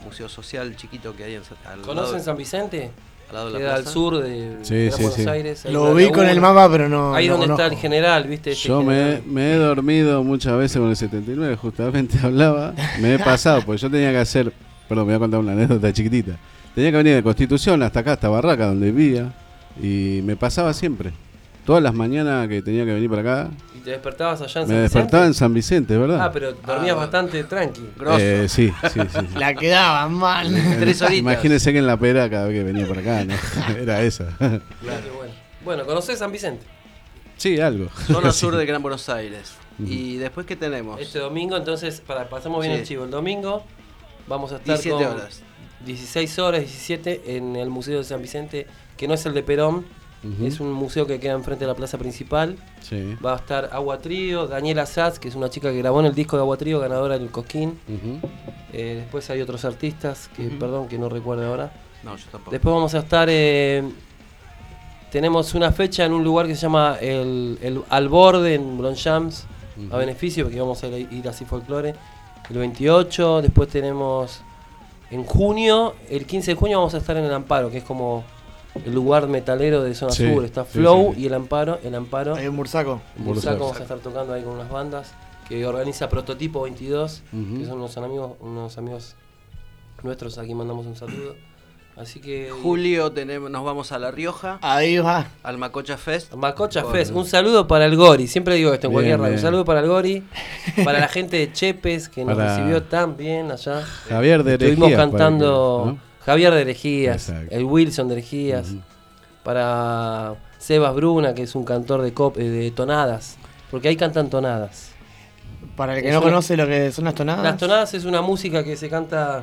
[SPEAKER 9] museo social chiquito que hay al
[SPEAKER 5] ¿Conocen San Vicente?
[SPEAKER 9] Al lado de la
[SPEAKER 5] queda
[SPEAKER 9] plaza.
[SPEAKER 5] al sur de Buenos Aires.
[SPEAKER 6] Lo vi con el mapa, pero no.
[SPEAKER 5] Ahí
[SPEAKER 6] no
[SPEAKER 5] donde
[SPEAKER 6] conozco.
[SPEAKER 5] está el general, ¿viste?
[SPEAKER 2] Yo me he dormido muchas veces con el 79, justamente hablaba. Me he pasado, porque yo tenía que hacer. Perdón, me voy a contar una anécdota chiquitita. Tenía que venir de Constitución hasta acá, hasta Barraca, donde vivía. Y me pasaba siempre. Todas las mañanas que tenía que venir para acá.
[SPEAKER 5] ¿Y te despertabas allá en San
[SPEAKER 2] Me
[SPEAKER 5] Vicente?
[SPEAKER 2] despertaba en San Vicente, ¿verdad?
[SPEAKER 5] Ah, pero dormías bastante tranqui.
[SPEAKER 2] Sí.
[SPEAKER 6] La quedaba mal.
[SPEAKER 9] 3 horitas.
[SPEAKER 2] Imagínense que en la pera cada vez que venía para acá, ¿no? Era esa.
[SPEAKER 5] Claro, bueno, ¿conocés San Vicente?
[SPEAKER 2] Sí, algo.
[SPEAKER 9] Zona sur de Gran Buenos Aires. Y después, ¿qué tenemos?
[SPEAKER 5] Este domingo, entonces, pasamos bien el chivo. El domingo vamos a estar
[SPEAKER 9] 17
[SPEAKER 5] con
[SPEAKER 9] horas.
[SPEAKER 5] 16 horas, 17 en el Museo de San Vicente, que no es el de Perón. Es un museo que queda enfrente de la plaza principal.
[SPEAKER 2] Sí.
[SPEAKER 5] Va a estar Agua Trío, Daniela Satz, que es una chica que grabó en el disco de Agua Trío, ganadora del Cosquín. Después hay otros artistas, que perdón, que no recuerdo ahora.
[SPEAKER 9] No, yo tampoco.
[SPEAKER 5] Después vamos a estar... tenemos una fecha en un lugar que se llama el Al Borde, en Longchamps, a beneficio, porque vamos a ir así folclore. El 28, después tenemos... En junio, el 15 de junio vamos a estar en el Amparo, que es como... el lugar metalero de Zona Sur. Está Flow y el Amparo.
[SPEAKER 6] Hay un Bursaco.
[SPEAKER 5] Vamos a estar tocando ahí con unas bandas que organiza Prototipo 22, que son unos amigos nuestros, aquí mandamos un saludo. Así que
[SPEAKER 9] Julio nos vamos a La Rioja.
[SPEAKER 6] Ahí va.
[SPEAKER 9] Al Macocha Fest.
[SPEAKER 5] Fest. Un saludo para el Gori. Siempre digo esto en cualquier radio.
[SPEAKER 2] Bien.
[SPEAKER 5] Un saludo para el Gori, para la gente de Chepes que nos recibió tan bien allá.
[SPEAKER 2] Javier de Herejías.
[SPEAKER 5] Estuvimos cantando.
[SPEAKER 2] ¿no?
[SPEAKER 5] Javier de Herejías,
[SPEAKER 2] Exacto.
[SPEAKER 5] el Wilson de Herejías, para Sebas Bruna, que es un cantor de tonadas, porque ahí cantan tonadas.
[SPEAKER 6] Para el que no conoce lo que son las tonadas.
[SPEAKER 5] Las tonadas es una música que se canta,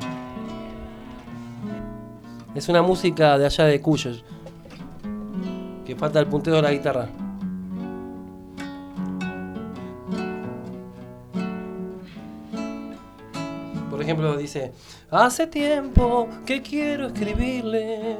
[SPEAKER 5] es una música de allá de Cuyo, que falta el punteo de la guitarra. Por ejemplo, dice: hace tiempo que quiero escribirle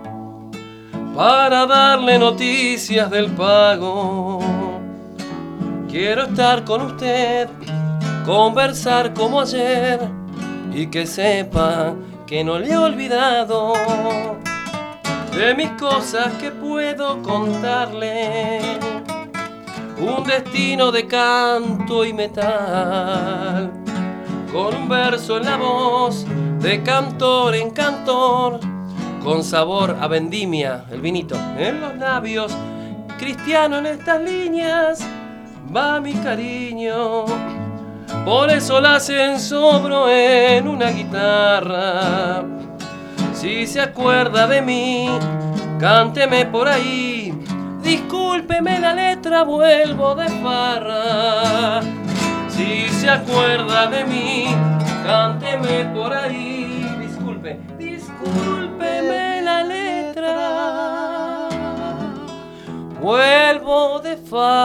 [SPEAKER 5] para darle noticias del pago. Quiero estar con usted, conversar como ayer y que sepa que no le he olvidado de mis cosas que puedo contarle. Un destino de canto y metal, con un verso en la voz, de cantor en cantor, con sabor a vendimia, el vinito en los labios, cristiano en estas líneas, va mi cariño. Por eso la ensobro en una guitarra. Si se acuerda de mí, cánteme por ahí. Discúlpeme la letra, vuelvo de farra. Si se acuerda de mí, cánteme por ahí. Discúlpeme la letra, vuelvo de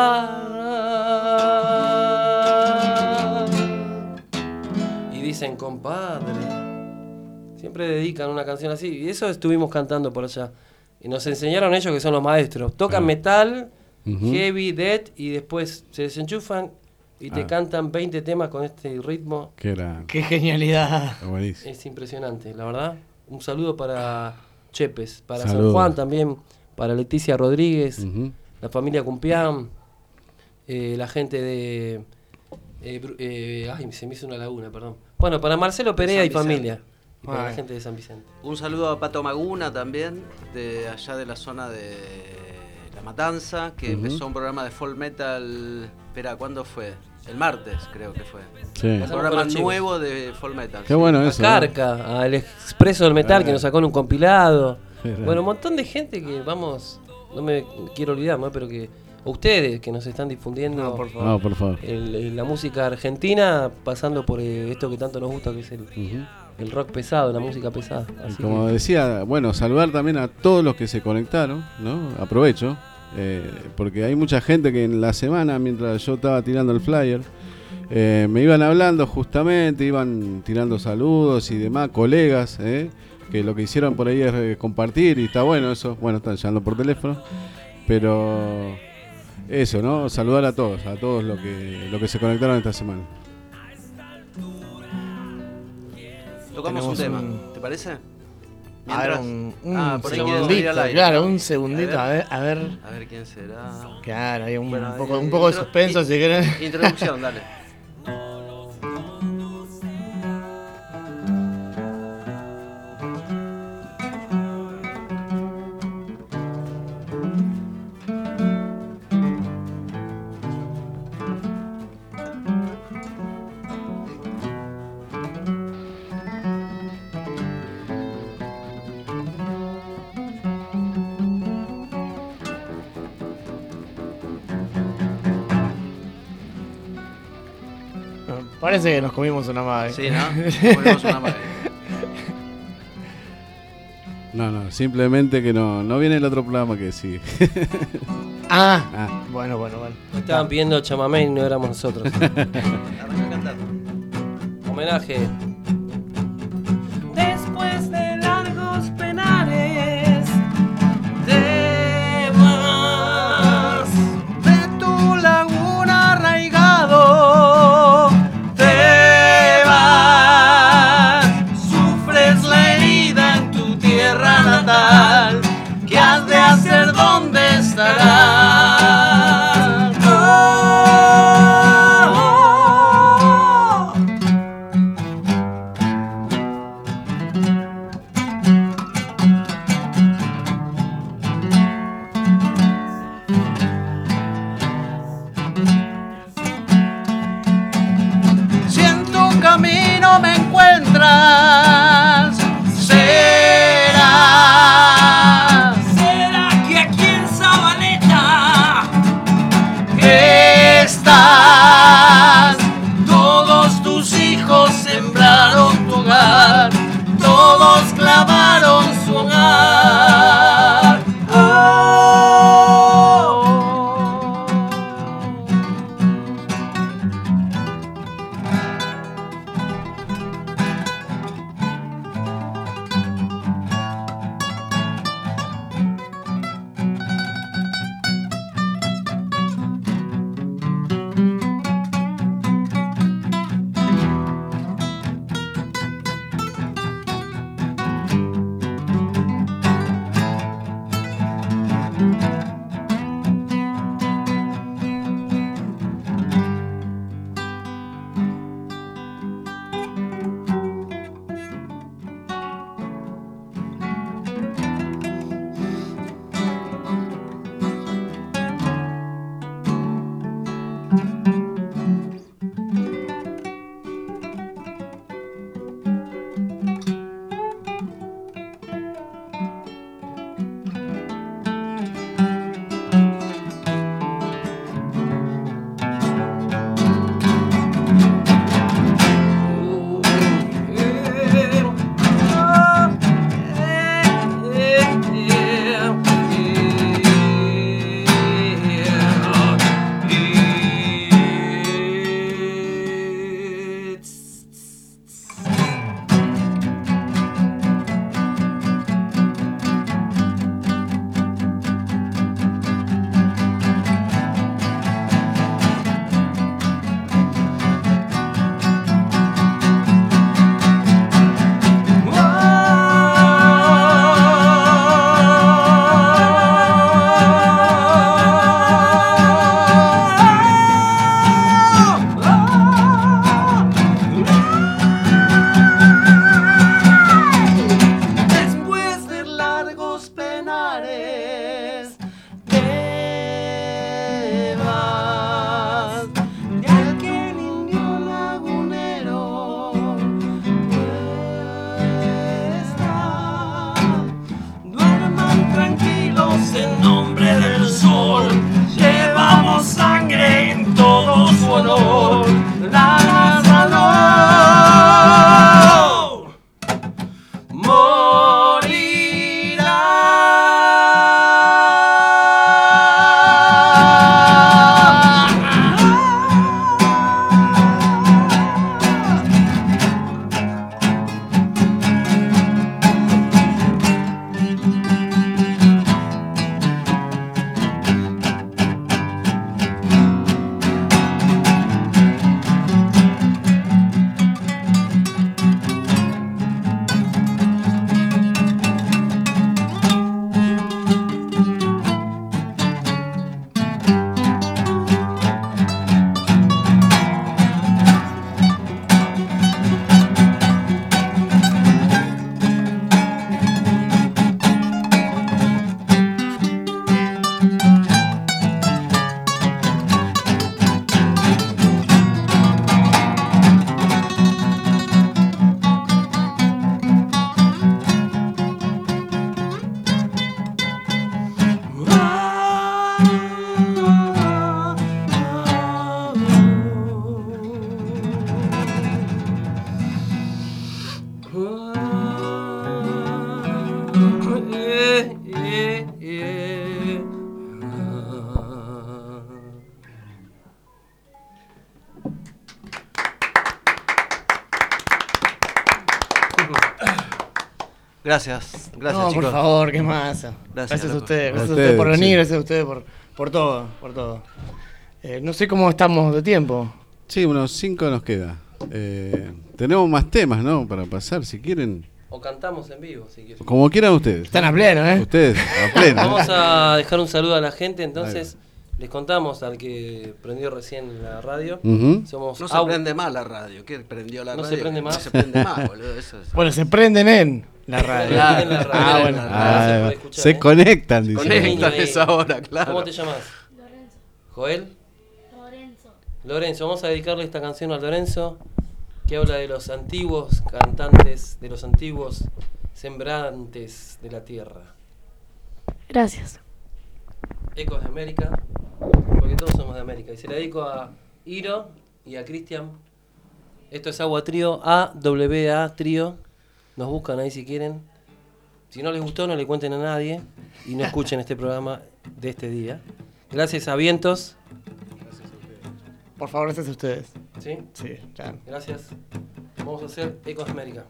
[SPEAKER 5] farra. Y dicen: compadre, siempre dedican una canción así. Y eso estuvimos cantando por allá. Y nos enseñaron ellos, que son los maestros. Tocan metal, heavy, death, y después se desenchufan y te cantan 20 temas con este ritmo.
[SPEAKER 6] ¡Qué genialidad!
[SPEAKER 5] Es impresionante, la verdad. Un saludo para Chepes, para San Juan también, para Leticia Rodríguez, la familia Cumpián, la gente de... ay, se me hizo una laguna, perdón. Bueno, para Marcelo Perea y familia. Y para la gente de San Vicente.
[SPEAKER 9] Un saludo a Pato Maguna también, de allá de la zona de La Matanza, que empezó un programa de folk metal. Espera, ¿cuándo fue? El martes, creo que fue.
[SPEAKER 2] Sí.
[SPEAKER 9] Un programa nuevo de folk metal.
[SPEAKER 2] Qué bueno eso.
[SPEAKER 5] A Carca, al Expreso del Metal, que nos sacó en un compilado. Bueno, un montón de gente que vamos, no me quiero olvidar, ¿no? Pero que ustedes que nos están difundiendo.
[SPEAKER 6] No, por favor.
[SPEAKER 2] Por favor.
[SPEAKER 5] La música argentina, pasando por esto que tanto nos gusta, que es el rock pesado, la música pesada. Así
[SPEAKER 2] como decía, bueno, saludar también a todos los que se conectaron, ¿no? Aprovecho, porque hay mucha gente que en la semana, mientras yo estaba tirando el flyer, me iban hablando justamente, iban tirando saludos y demás, colegas, que lo que hicieron por ahí es compartir, y está bueno eso. Bueno, están llamando por teléfono, pero eso, ¿no? Saludar a todos lo que se conectaron esta semana.
[SPEAKER 9] Tocamos un tema, ¿te parece?
[SPEAKER 6] A ver, un segundito, claro, un segundito, a ver
[SPEAKER 9] quién será.
[SPEAKER 6] Claro, hay un poco de suspenso si querés.
[SPEAKER 9] Introducción, dale.
[SPEAKER 6] Parece que nos comimos una madre.
[SPEAKER 9] Sí, ¿no? Nos comimos una madre.
[SPEAKER 2] No, simplemente que no viene el otro programa que sigue.
[SPEAKER 6] Bueno.
[SPEAKER 5] Estaban pidiendo chamamé y no éramos nosotros. Homenaje.
[SPEAKER 3] Después de largos penares, te vas de tu laguna arraigado. Te vas, sufres la herida en tu tierra natal. ¿Qué has de hacer? ¿Dónde estarás? Si en tu camino me encuentras, será que aquí en Zabaleta estás. Todos tus hijos sembraron tu hogar, todos clavaron su hogar.
[SPEAKER 9] Gracias,
[SPEAKER 6] no,
[SPEAKER 9] chicos.
[SPEAKER 6] Por favor, qué más. Gracias a ustedes, por venir, gracias a ustedes por todo. No sé cómo estamos de tiempo.
[SPEAKER 2] Sí, unos 5 nos queda. Tenemos más temas, ¿no? Para pasar, si quieren.
[SPEAKER 5] O cantamos en vivo, si quieren.
[SPEAKER 2] Como quieran ustedes.
[SPEAKER 6] Están a pleno, ¿eh?
[SPEAKER 2] Ustedes, a pleno.
[SPEAKER 5] Vamos a dejar un saludo a la gente, entonces. Les contamos al que prendió recién la radio.
[SPEAKER 9] Somos no se prende mal la radio. ¿Qué prendió la radio?
[SPEAKER 5] No se prende más.
[SPEAKER 9] No se prende más, boludo. Eso es...
[SPEAKER 6] Bueno, se prenden en la radio.
[SPEAKER 2] Se conectan,
[SPEAKER 9] dice. Conectan esa hora, claro.
[SPEAKER 5] ¿Cómo te llamas?
[SPEAKER 10] Lorenzo.
[SPEAKER 5] ¿Joel?
[SPEAKER 10] Lorenzo.
[SPEAKER 5] Vamos a dedicarle esta canción a Lorenzo, que habla de los antiguos cantantes, de los antiguos sembrantes de la tierra.
[SPEAKER 10] Gracias.
[SPEAKER 5] Ecos de América, porque todos somos de América. Y se la dedico a Iro y a Cristian. Esto es Agua Trío, AWA Trío. Nos buscan ahí si quieren. Si no les gustó, no le cuenten a nadie y no escuchen este programa de este día. Gracias a Vientos.
[SPEAKER 6] Gracias a ustedes. Por favor, gracias a ustedes.
[SPEAKER 5] ¿Sí?
[SPEAKER 6] Sí, claro.
[SPEAKER 5] Gracias. Vamos a hacer Ecos de América.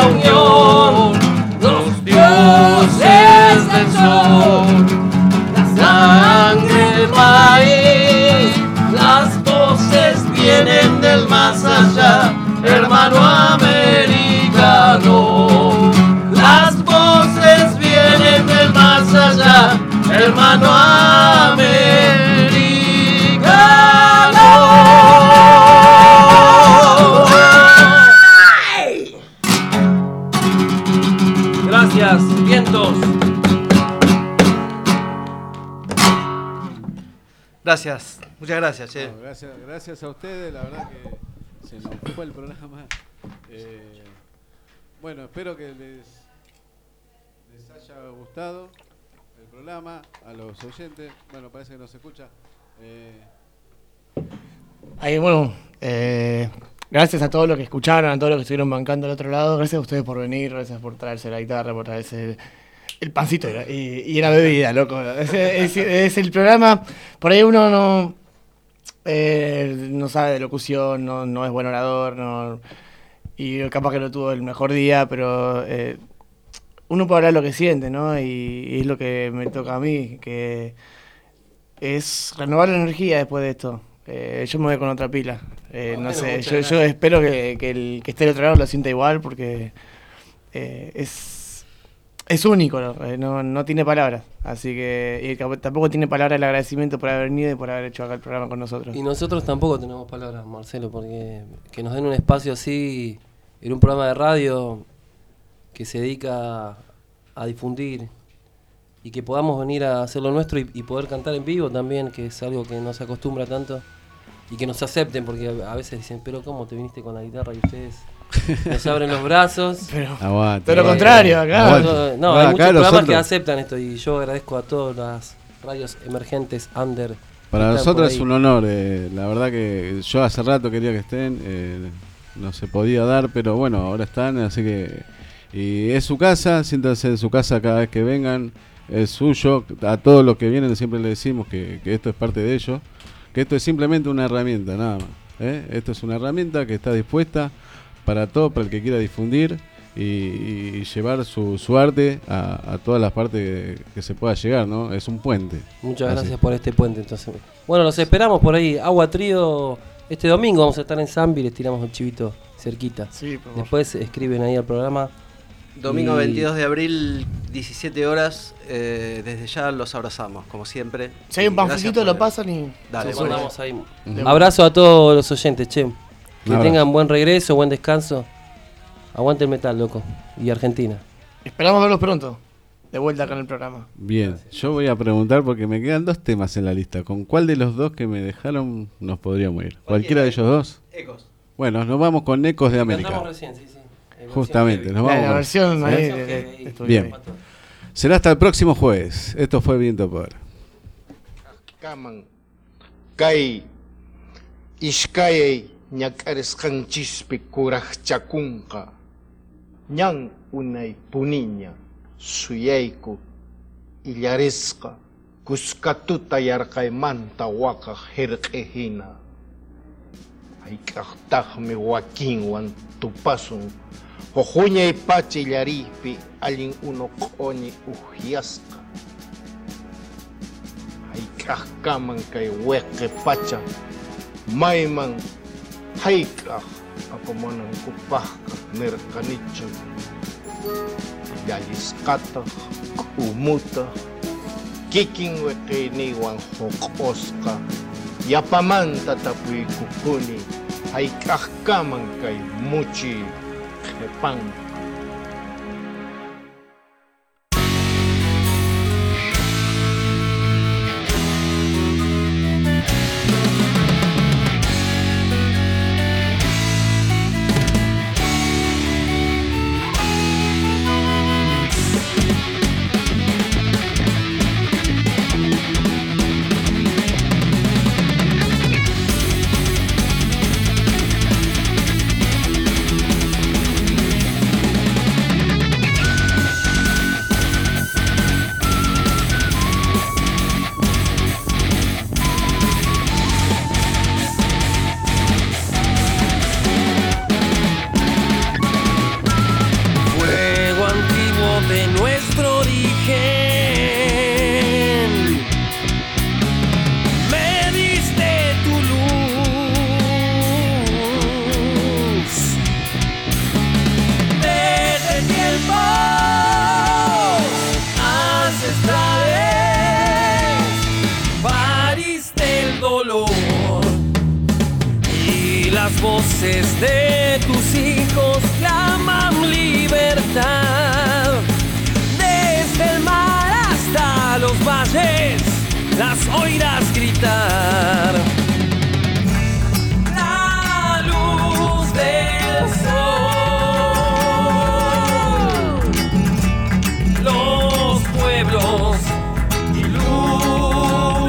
[SPEAKER 3] Los dioses del sol, las hermano americano.
[SPEAKER 5] Gracias, vientos.
[SPEAKER 9] Gracias, muchas gracias, che.
[SPEAKER 2] No, gracias a ustedes, la verdad que se nos fue el programa. Bueno, espero que les haya gustado el programa, a los oyentes. Bueno, parece que no se escucha.
[SPEAKER 6] Gracias a todos los que escucharon, a todos los que estuvieron bancando al otro lado. Gracias a ustedes por venir, gracias por traerse la guitarra, por traerse el pancito y la bebida, loco. Es el programa. Por ahí uno no sabe de locución, no es buen orador, y capaz que no tuvo el mejor día, pero uno puede hablar lo que siente, ¿no? Y es lo que me toca a mí, que es renovar la energía después de esto. Yo me voy con otra pila. No sé, yo espero que el que esté del otro lado lo sienta igual, porque es único, no tiene palabras. Así que tampoco tiene palabras el agradecimiento por haber venido y por haber hecho acá el programa con nosotros.
[SPEAKER 5] Y nosotros tampoco tenemos palabras, Marcelo, porque que nos den un espacio así en un programa de radio que se dedica a difundir y que podamos venir a hacer lo nuestro y poder cantar en vivo también, que es algo que no se acostumbra tanto, y que nos acepten, porque a veces dicen, pero ¿cómo te viniste con la guitarra y ustedes nos abren los brazos?
[SPEAKER 6] Todo lo contrario, acá.
[SPEAKER 5] Hay muchos programas que aceptan esto, y yo agradezco a todas las radios emergentes, under.
[SPEAKER 2] Para nosotros es un honor, la verdad que yo hace rato quería que estén, no se podía dar, pero bueno, ahora están, así que... Y es su casa, siéntanse en su casa cada vez que vengan, es suyo. A todos los que vienen siempre les decimos que esto es parte de ellos, que esto es simplemente una herramienta, nada más. Esto es una herramienta que está dispuesta para todo, para el que quiera difundir y llevar su arte a todas las partes que se pueda llegar, ¿no? Es un puente.
[SPEAKER 5] Muchas gracias por este puente, entonces. Bueno, los esperamos por ahí. Agua Trío, este domingo vamos a estar en Zambi, les tiramos un chivito cerquita.
[SPEAKER 6] Sí,
[SPEAKER 5] después escriben ahí al programa.
[SPEAKER 9] Domingo 22 de abril, 17 horas, desde ya los abrazamos, como siempre.
[SPEAKER 6] Si hay un panfletito lo pasan y...
[SPEAKER 9] Dale,
[SPEAKER 5] mandamos ahí. Abrazo a todos los oyentes, che. Que tengan buen regreso, buen descanso. Aguante el metal, loco. Y Argentina.
[SPEAKER 6] Esperamos verlos pronto. De vuelta acá en el programa.
[SPEAKER 2] Bien, yo voy a preguntar porque me quedan 2 temas en la lista. ¿Con cuál de los 2 que me dejaron nos podríamos ir? ¿Cualquiera de ellos 2?
[SPEAKER 9] Ecos.
[SPEAKER 2] Bueno, nos vamos con Ecos de América.
[SPEAKER 5] Cantamos recién, sí.
[SPEAKER 2] Justamente, nos vamos.
[SPEAKER 6] La versión ahí
[SPEAKER 2] bien. Será hasta el próximo jueves. Esto fue Viento Poder.
[SPEAKER 11] Kaman Kai Ishkay Ñakares Kanchispi Kuraj Chakunka Ñan Unay Puniña Suyaiku Illaresca Kuskatuta Yarkay Manta Waka Jerkejina Aikajtajme Joaquín Tupasun Jojuña y Pachi Llaripi, alguien uno coñi ujiasca. Hay cascaman que hueque pacha, maiman, haikaj, apomonan cupasca, mercanicho. Yaliscata, umuta, kikin hueque niwan jocosca, yapamanta tapui cucuni, hay cascaman que muchi. Pan.
[SPEAKER 3] voces de tus hijos claman libertad. Desde el mar hasta los valles las oirás gritar. La luz del sol, los pueblos iluminó.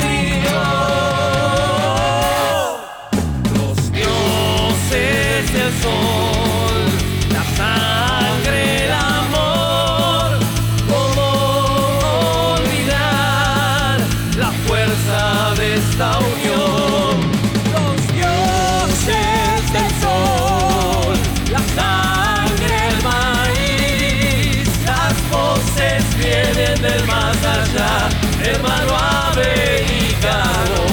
[SPEAKER 3] Los dioses del sol, la sangre, el amor. ¿Cómo olvidar la fuerza de esta unión? Los dioses del sol, la sangre, el maíz. Las voces vienen del más allá, hermano americano.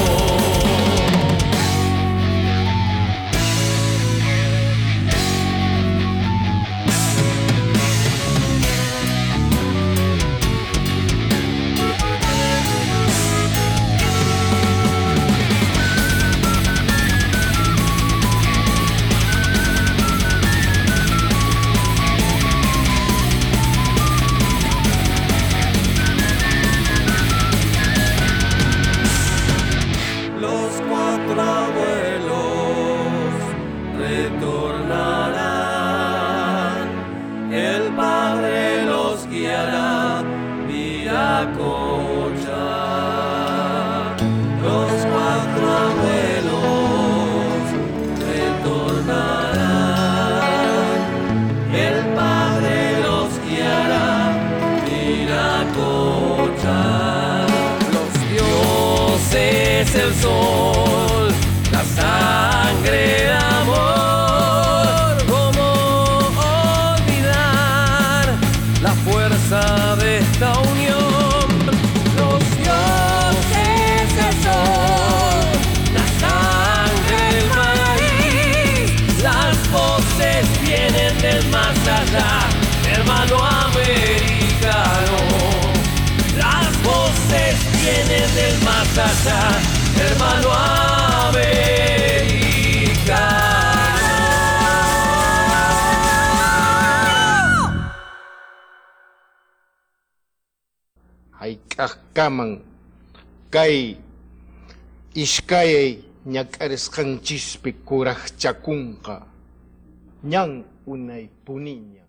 [SPEAKER 3] Los cuatro abuelos retornarán, el Padre los guiará, Viracocha. Los cuatro abuelos retornarán, el Padre los guiará, Viracocha. Los dioses, el sol, la sangre, el amor. ¿Cómo olvidar la fuerza de esta unión? Los dioses, el sol, la sangre, el maíz. Las voces vienen del más allá, hermano americano. Las voces vienen del más allá, hermano americano.
[SPEAKER 11] Hayk'aqkaman kay iskayay ñak'arisqanchispi kuraqchakunqa ñan unay puniña.